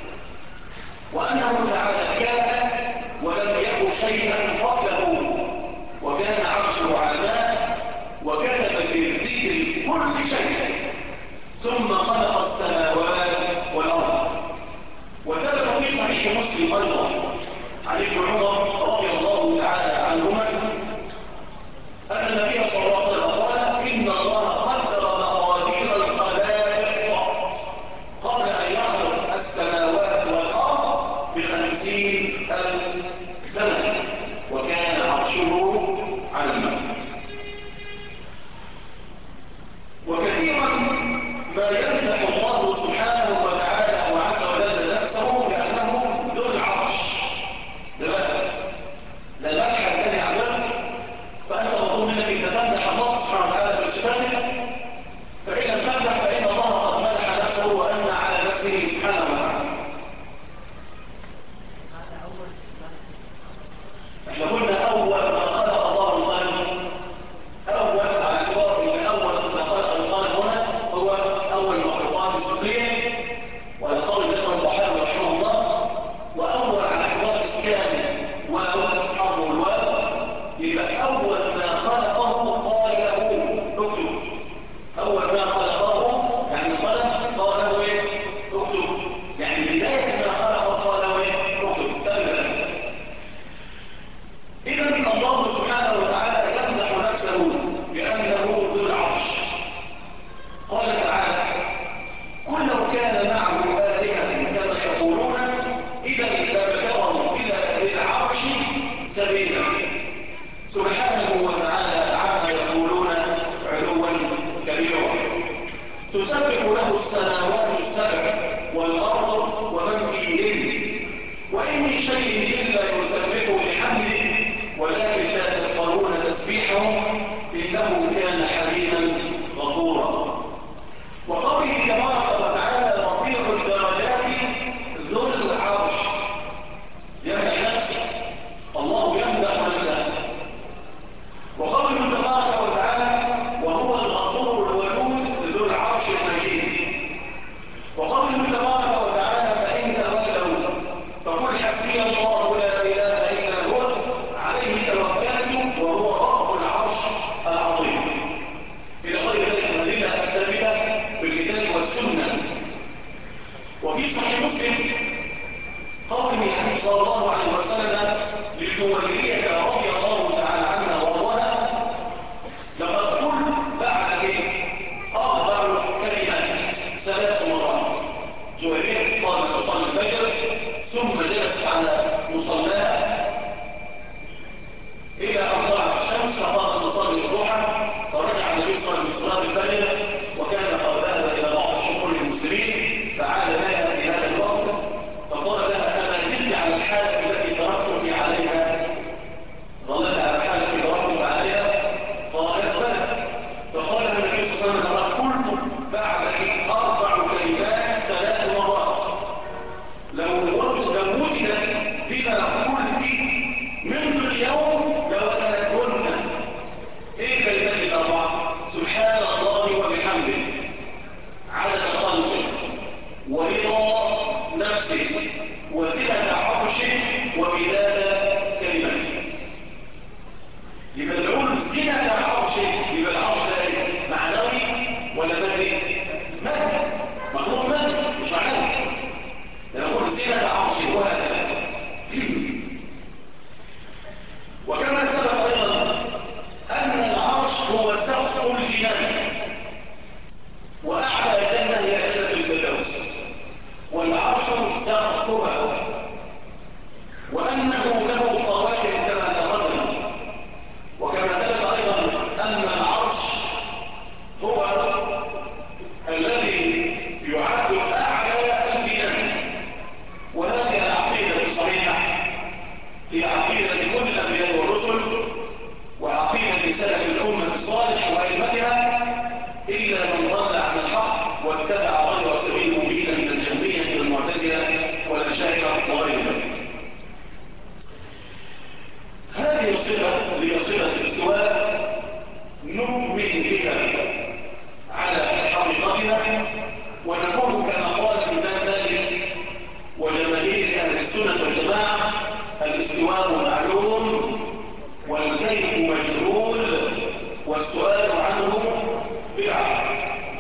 A: وأنه تعالى كان ولم يكن شيئا قبله، وكان عرشه على الماء، وكتب في الذكر كل شيء، ثم خلق السماوات والأرض. وثبت في صحيح مسلم أيضا عن ابن عمر رضي الله تعالى عنهما أن النبي صلى الله عليه وسلم قال: إن الله قدر مقادير الخلائق قبل أن يخلق السماوات والأرض ب50,000 سنة، وكان عرشه على الماء. وكثيرا ما يمدح الله سبحانه وتعالى وعز وجل نفسه بأنه ذو العرش. لا مدح الذي عجب، فأنت مطلوب منك أن تمدح الله سبحانه وتعالى بصفاته، فإن لم تمدح فإن الله قد مدح نفسه وأن على نفسه سبحانه وتعالى. احنا قلنا أول ما خلق الله القلم، أول على اعتبار أن أول ما خلق القلم هنا هو أول المخلوقات السفلية، وهذا قول ذكر البحار رحمه الله. وأول على اعتبار إسكان واو حرف الواو، يبقى أول ما خلقه قال له اكتب. أول ما خلقه يعني القلم قال له إيه؟ اكتب. يعني بداية ما خلقه قال له إيه؟ اكتب. تمام. إذن الله سبحانه وتعالى يمدح نفسه بأنه ذو العرش. قال تعالى: قل لو كان معه آلهة كما يقولون إذا لابتغوا إلى ذي العرش سبيلا. سبحانه وتعالى عما يقولون علوا كبيرا. تسبح له السماوات السبع والأرض ومن فيهن، وإن من شيء إلا يسبح بحمده ولكن لا تفقهون تسبيحهم إنه كان حليما غفورا. وقوله تبارك وتعالى: رفيع الدرجات ذو العرش، يمدح نفسه، الله يمدح نفسه. وقوله تبارك وتعالى: وهو الغفور الودود ذو العرش المجيد. وقوله تبارك وتعالى: فإن تولوا فقل حسبي الله لا إله إلا هو عليه توكلت وهو رب العرش العظيم. إلى غير ذلك من الأدلة الثابتة بالكتاب والسنة. وفي صحيح مسلم قول النبي صلى الله عليه وسلم لجويرية رضي الله تعالى عنها وارضاها: لقد قلت بعد 4 كلمات 3 مرات. جويرية قامت تصلي الفجر ثم جلست على مصلاها إلى أن طلعت الشمس، فقامت تصلي الضحى، فرجع النبي صلى الله عليه وسلم من صلاة الفجر وكان قد ذهب إلى بعض شؤون المسلمين، فعاد بها في هذا الوقت فقال لها: أما زلت على الحالة التي تركتك عليها؟ ظلت على الحالة التي تركتك عليها؟ قالت: بلى. فقال النبي صلى الله عليه وسلم: لقد قلت بعد 4 كلمات 3 مرات، لو وجد بما قلت منذ اليوم لوجدتهن. ايه الكلمات ال4؟ سبحان الله وبحمده عدد خلقه ورضا نفسه وزنة عرشه ومداد كلمته. يبقى نقول زنة عرشه، يبقى العرش ده معنوي ولا مادي؟ مادي، مخلوق مادي مش معنوي. نقول زنة عرشه وهذا والاستواء معلوم والكيف مجهول والسؤال عنه بدعة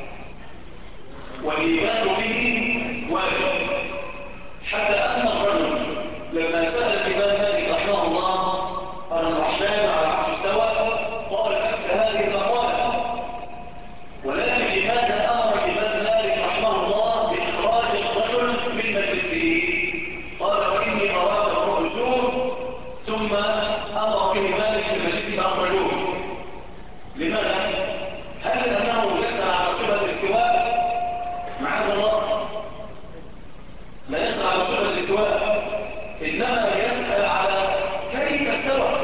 A: والإيمان به واجب، حتى أن الرجل لما سأل الإمام مالك رحمه الله الرحمن على العرش استوى قال نفس هذه المقالة، ولكن لماذا أمر الإمام مالك رحمه الله بإخراج الرجل من مجلسه؟ قال وإني أراد الرجوع، ثم أمر به مالك من مجلسه فأخرجوه. لماذا؟ هل أنه يسأل على صفة الاستواء؟ معاذ الله لا يسأل على صفة الاستواء، إنما يسأل على كيف استوى.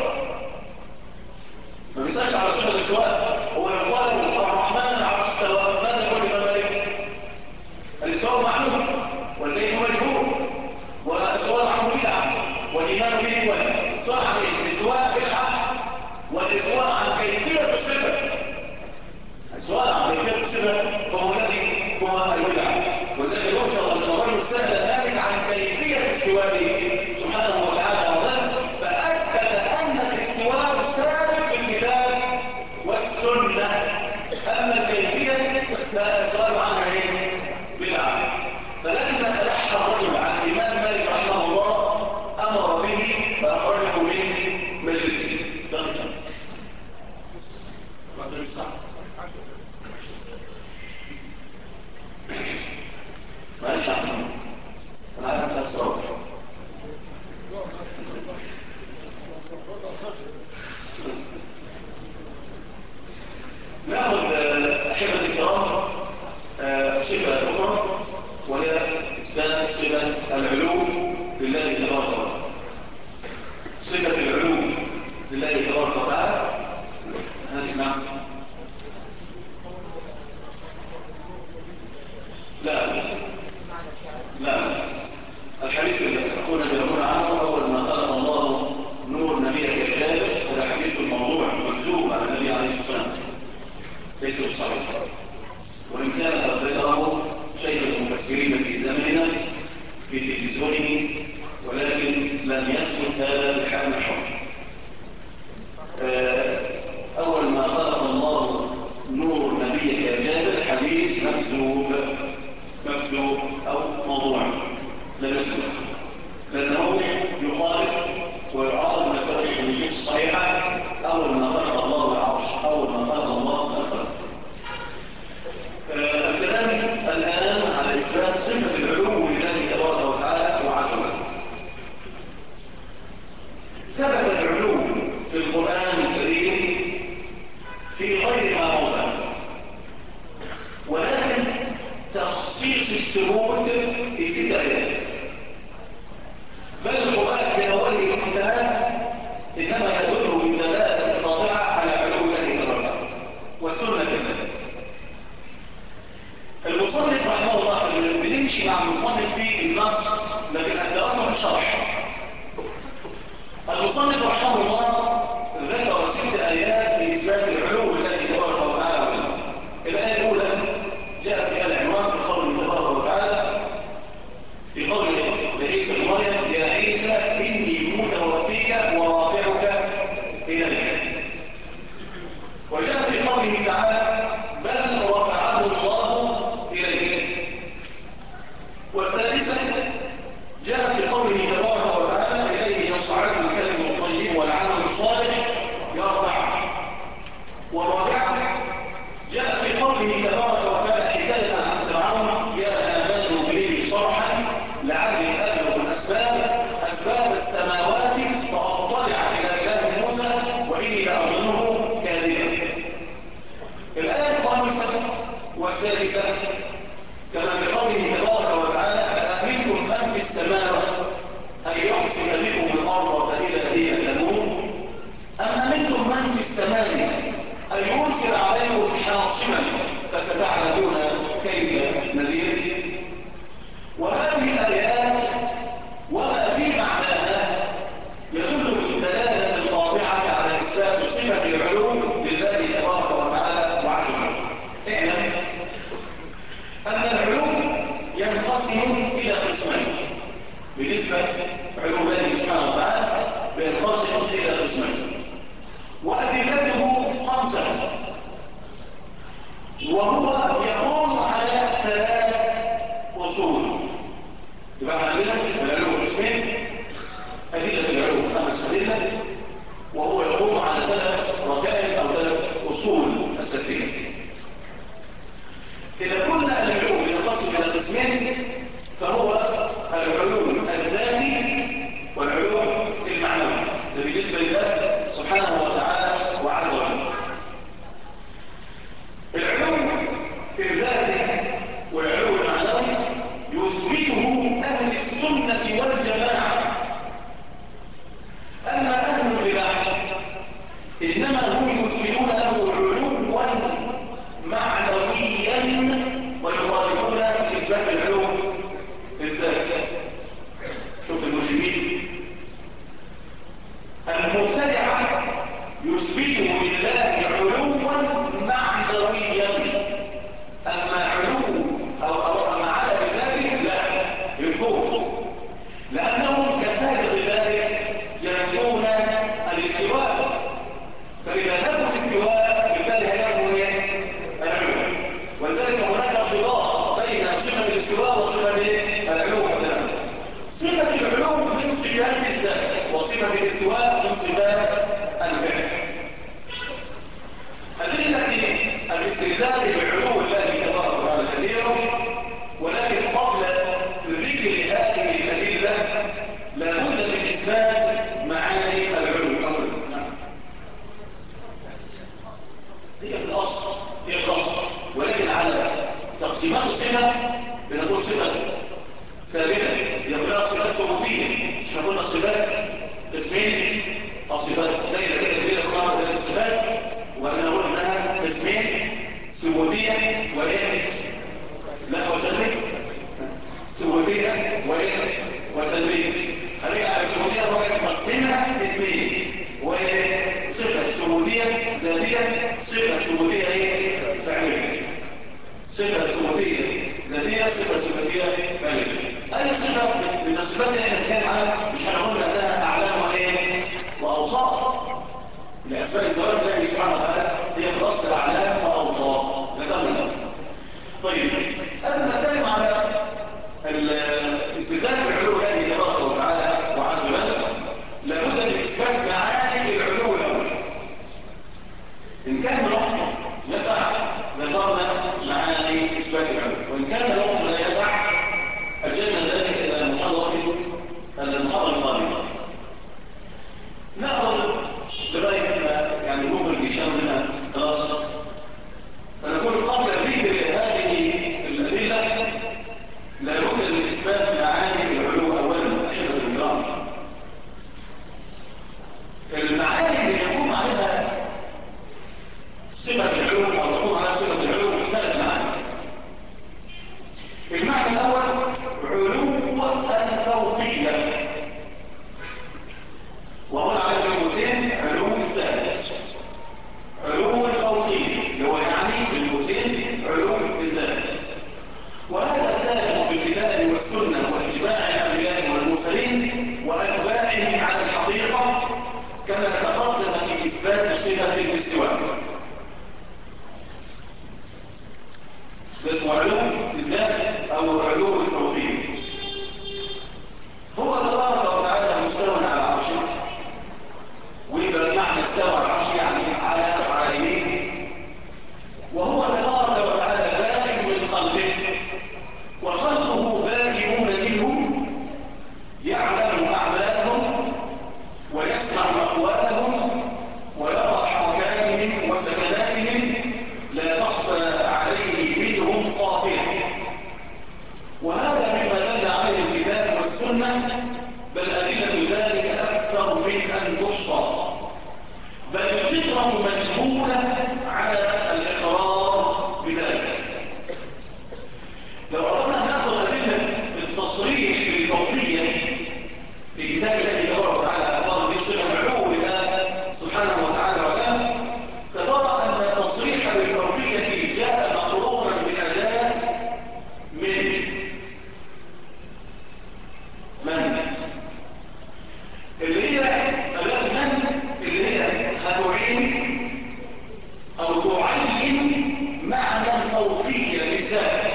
A: ما بيسألش على صفة الاستواء. هو يقال الرحمن على استوى، ماذا يقول الإمام مالك؟ الاستواء معلوم والكيف مجهول والسؤال عنه بدعة والإيمان به واجب. السؤال عن الاستواء بدعة والاستواء عن كيفية الصفة، السؤال عن كيفية الصفة هو الذي هو البدعة. وذلك يؤشر أن الرجل سأل مالك عن كيفية استوائه سبحانه وتعالى وظل فأثبت أن الاستواء ثابت بالكتاب والسنة، أما الكيفية فالسؤال عنها بدعة. فلما ألح الرجل عن الإمام مالك رحمه الله أمر به فأخرجه من مجلسه. معلش يا محمد انا عارف انت هتصور. ناخذ احبه الكرام صفه اخرى وهي اثبات صفه العلو لله تبارك وتعالى. صفه العلو لله تبارك وتعالى نعم. لا الحديث اللي أخونا بيقول عنه أول ما خلق الله نور نبيه كذابه هذا حديث الموضوع مكذوب عن النبي عليه الصلاة والسلام ليس بصحيح، وإن كان قد ذكره شيخ المفسرين في زمننا في تلفزيونه ولكن لم يثبت هذا بحال الحر. أول ما خلق الله نور نبيه كذابه حديث مكذوب أو موضوع لا يثبت، لأنه يخالف ويعارض مسائل النصوص الصحيحة. أول ما خلق الله العرش، أول ما خلق الله الخلق. الكلام الآن على إثبات صفة العلو لله تبارك وتعالى وعزمه. ثبت العلو في القرآن الكريم في غير ما موضع، ولكن تخصيص الثبوت في 6 آيات، بل القرآن من أوله للانتهاء إنما يدل بالدلالة القاطعة على علو الله تبارك والسنة كذلك. المصنف رحمه الله بنمشي مع المصنف في النص لكن أدركنا في الشرح. المصنف رحمه الله ذكر 6 آيات في إثبات العلو لله تبارك وتعالى. الآية الأولى جاء في العنوان بقوله تبارك وتعالى في قوله لعيسى بن مريم يا عيسى إني متوفيك ورافعك بالنسبة لله سبحانه وتعالى وعز وجل. العلو الذاتي والعلو المعنوي يثبته أهل السنة والجماعة. أما أهل البدع إنما هم يثبتون له علوا معنويا ويخالفون إثبات العلو الذاتي. شوف المجرمين المبتدعة يثبته لله علوا معنويا، أما علو أو أما على بذلك لا ينفون، لأنهم كسابق ذلك ينفون الاستواء، فإذا نفوا الاستواء بالتالي هيكون العلو، ولذلك هناك ارتباط بين صفة الاستواء وصفة العلو مثلا. صفة العلو من صفات الذات وصفة الاستواء من صفات الفعل. أدلة الاستدلال بعلو الله تبارك وتعالى كثيرة، ولكن قبل ذكر هذه الأدلة لابد من إثبات معاني العلو أولا. هي الأصل، ولكن على تقسيمات الصفة بنقول صفة ثابتة، يبقى صفات ثبوتية. احنا قلنا الصفات قسمين، الصفات دايرة كده كبيرة خالص دايرة الصفات، وانا اقول انها قسمين ثبوتية وايه؟ لا وسلبية. ثبوتية وايه؟ وسلبية. هنرجع على الثبوتية وهي نقسمها اثنين، وهي صفة ثبوتية ذاتية، صفة ثبوتية ايه؟ فعلية. صفة ثبوتية ذاتية، صفة ثبوتية فعلية. أي صفة من الصفات اللي احنا بنتكلم عنها مش هنقول انها أعلام وايه؟ وأوصاف. لأسماء الزواج الله سبحانه وتعالى هي الأصل أعلام وأوصاف. ذكرنا. طيب أنا بتكلم على الاستدلال بالعلو الله تبارك وتعالى وعز وجل، لابد من إثبات معاني العلو الأول. إن كان الوقت يسع ذكرنا معاني إثبات العلو، وإن كان الوقت لا يسع أجلنا ذلك إلى المحاضرة القادمة. نأخذ لغاية يعني نخرج هشام لنا دراسة، فنقول قبل ذكر هذه الأدلة لابد من إثبات معاني العلو أولا. أحبة الكرام، المعاني اللي يقوم عليها صفة العلو أو تقوم على صفة العلو ثلاث معاني. المعنى الأول علو الفوقية، وهو على المسلم علو الذات. علو الفوقية اللي هو يعني بالمسلم علو الذات، وهذا ثابت في الكتاب والسنة وإجماع الأنبياء والمرسلين وأتباعهم على الحقيقة، كما تقدم في إثبات صفة الاستواء. اسمه علو الذات أو علو الفوقية. هو تبارك وتعالى مستوى على عرشه، ويبقى المعنى استوى على العرش يعني على يمينه، وهو تبارك وتعالى بائن من خلقه، وخلقه بائنون منه، يعلم أعمالهم ويسمع أقوالهم ويرى حركاتهم وسكناتهم، لا تخفى عليه منهم خافية. وهذا مما دل عليه الكتاب والسنة، بل أدلة ذلك أكثر من أن تحصى، بل الفطرة مجبولة على الإقرار بذلك. لو أردنا أن نأخذ أدلة التصريح بالفوقية في كتاب الله تبارك وتعالى أخبار بصفة علو لله سبحانه وتعالى وتعالى، سترى أن التصريح بالفوقية جاء مقرونا بأداة من اللي هي أداة من اللي هي هتعين أو تعين معنى الفوقية بالذات،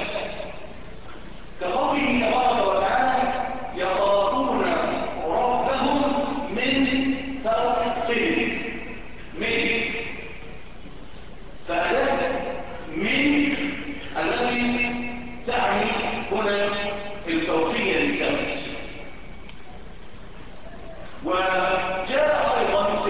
A: كقوله تبارك وتعالى يخافون ربهم من فوقهم. من فأداة من التي تعني هنا الفوقية بالذات. وجاء أيضا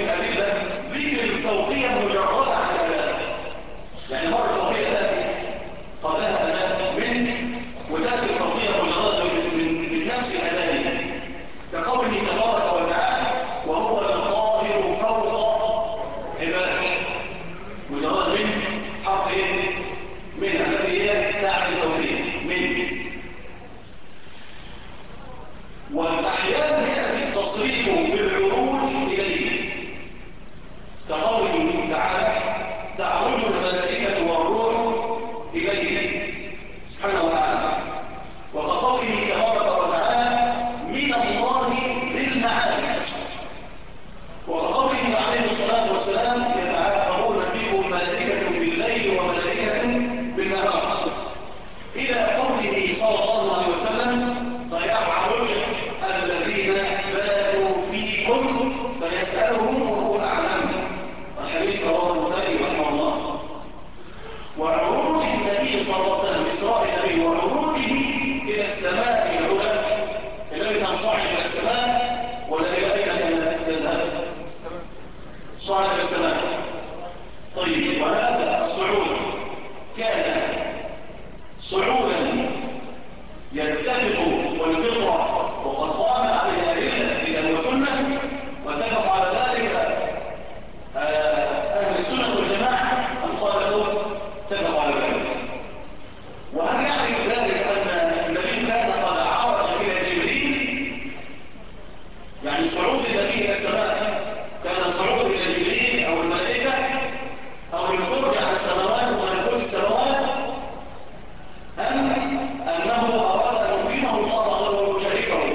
A: يعني صعود النبي إلى السماء كان صعود إلى جبريل أو الملائكة أو الخروج على السماوات وملكوت السماوات، أم أنه أراد أن يكرمه الله ويشرفه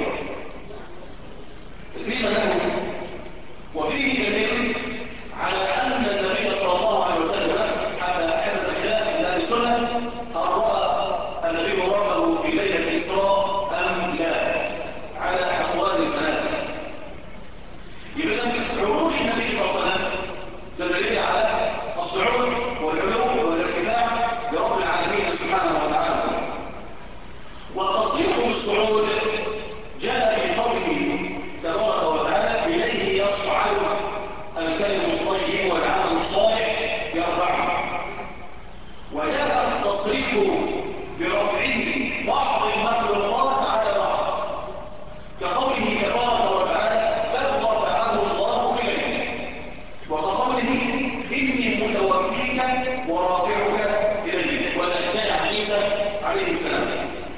A: تكريما له. وفيه دليل على أن النبي صلى الله عليه وسلم حتى حدث الخلاف في أهل السنة هل رأى النبي ربه في ليلة الإسراء أم لا، على أقوال ثلاثة. يبقى عروج النبي صلى الله عليه وسلم دليل على الصعود والعلو والارتفاع لرب العالمين سبحانه وتعالى. والتصريح بالصعود جاء في قوله تبارك وتعالى إليه يصعد الكلم الطيب والعمل الصالح يرفعه. وجاء التصريح برفعه بعض المخلوقات على بعض كقوله تبارك وتعالى بل رفعه الله إليه، وكقوله إني متوفيك ورافعك إليه، وذلك عن عيسى عليه السلام.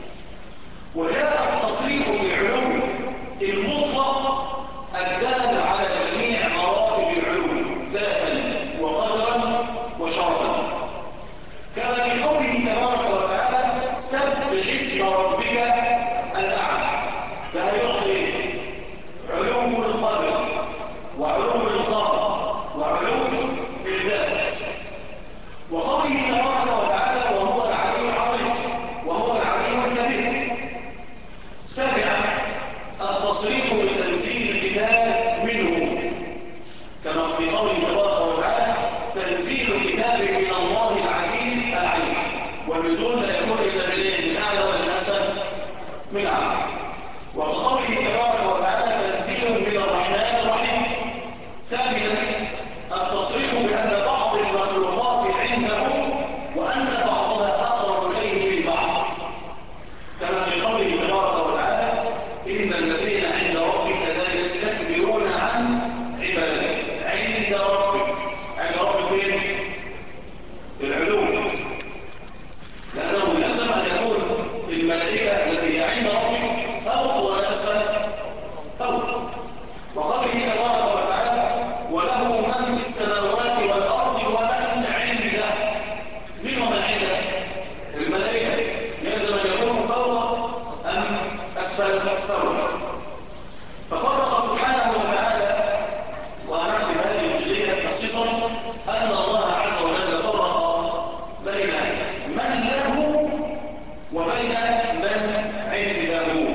A: وجاء التصريح بالعلو المطلق الدال على جميع مراتب العلو ذاتا وقدرا وشرفا، كما في قوله تبارك وتعالى سبح اسم ربك الأعلى، فهي يعطي علو القدر وعلو القهر وعلو الذات. وقوله تبارك وتعالى وهو العلي العظيم وهو العلي الكبير. سابعا التصريح بتنزيل الكتاب منه، كما في قوله تبارك وتعالى تنزيل الكتاب من الله العزيز العليم، والنزول لا يكون الا من اعلى ولا من اسفل من اعلى. وقوله تبارك وتعالى تنزيل من الرحمن الرحيم. ثامنا التصريح بان بعض المخلوقات عنده وان بعضها اقرب اليه من بعض، كما في قوله تبارك وتعالى إن الذين عند ربك لا يستكبرون عن عبادته. عند ربك، عند ربك فين؟ العلوم، لأنه لازم أن يكون الملائكة التي عند ربك فوق ولا أسفل فوق. وقوله تبارك وتعالى وله من في السماوات والأرض ومن عنده. من ومن عنده؟ الملائكة لازم أن يكونوا فوق أم أسفل فوق. ففرق سبحانه وتعالى، ونحن بهذه الجزئية تخصيصا أن الله عز وجل فرق بين من له وبين من عنده.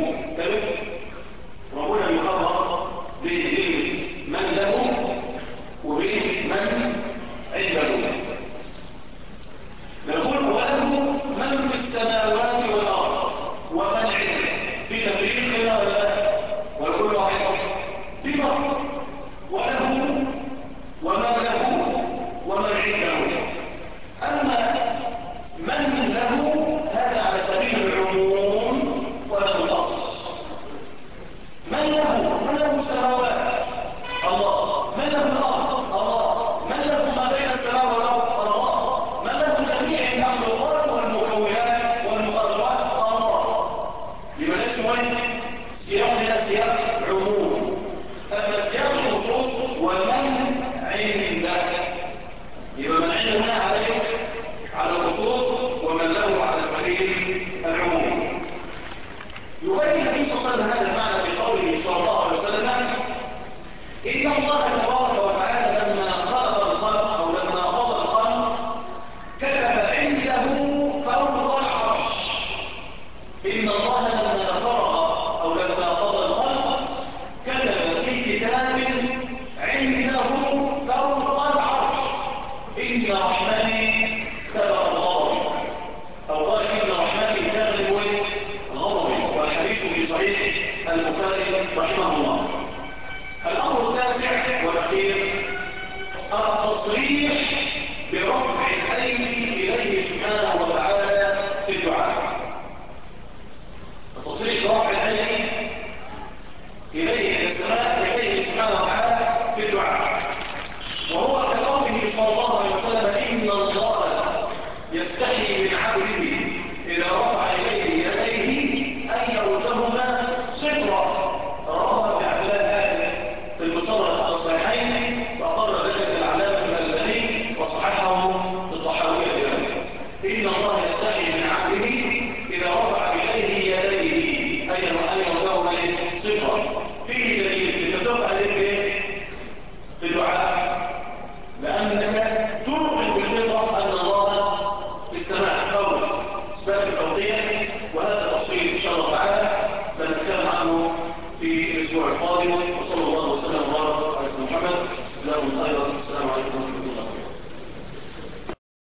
A: ربنا يفرق بين من له وبين من عنده. نقول وله من في السماوات والأرض ومن عنده، في تفريق هنا ولا كل واحد في فرق. وله ومن له ومن عنده. أما من له هذا على سبيل العموم ولا الخصص. من له السماوات الله، من له الأرض الله، من له ما بين السماء والأرض الله، من له جميع المخلوقات والمكونات والمقدرات الله. لما نسمى سياق هنا سياق عموم. أما سياق الخصوص ومن عنده، يبقى من عنده هنا على الخصوص ومن له على سبيل العموم. يبين النبي صلى الله عليه وسلم هذا المعنى بقوله صلى الله عليه وسلم إن الله تبارك وتعالى لما خلق الخلق أو لما قضى الخلق كتب عنده فوق العرش. إن الله لما فرغ أو لما قضى الخلق كتب في كتاب عنده فوق العرش إن رحمتي سبق غضبي، أو قال إن رحمتي تغلب غضبي، والحديث في صحيح البخاري رحمه الله. الأمر التاسع والأخير التصريح برفع الأيدي إليه سبحانه وتعالى في الدعاء. التصريح برفع الأيدي إليه إلى السماء إليه سبحانه وتعالى في الدعاء، وهو كقوله صلى الله عليه وسلم إن الله يستحي من عبده إذا رفع إليه يديه أن يردهما صدرا. رواه ابن عبد الله محمد. لهم خيرا. السلام عليكم ورحمة الله.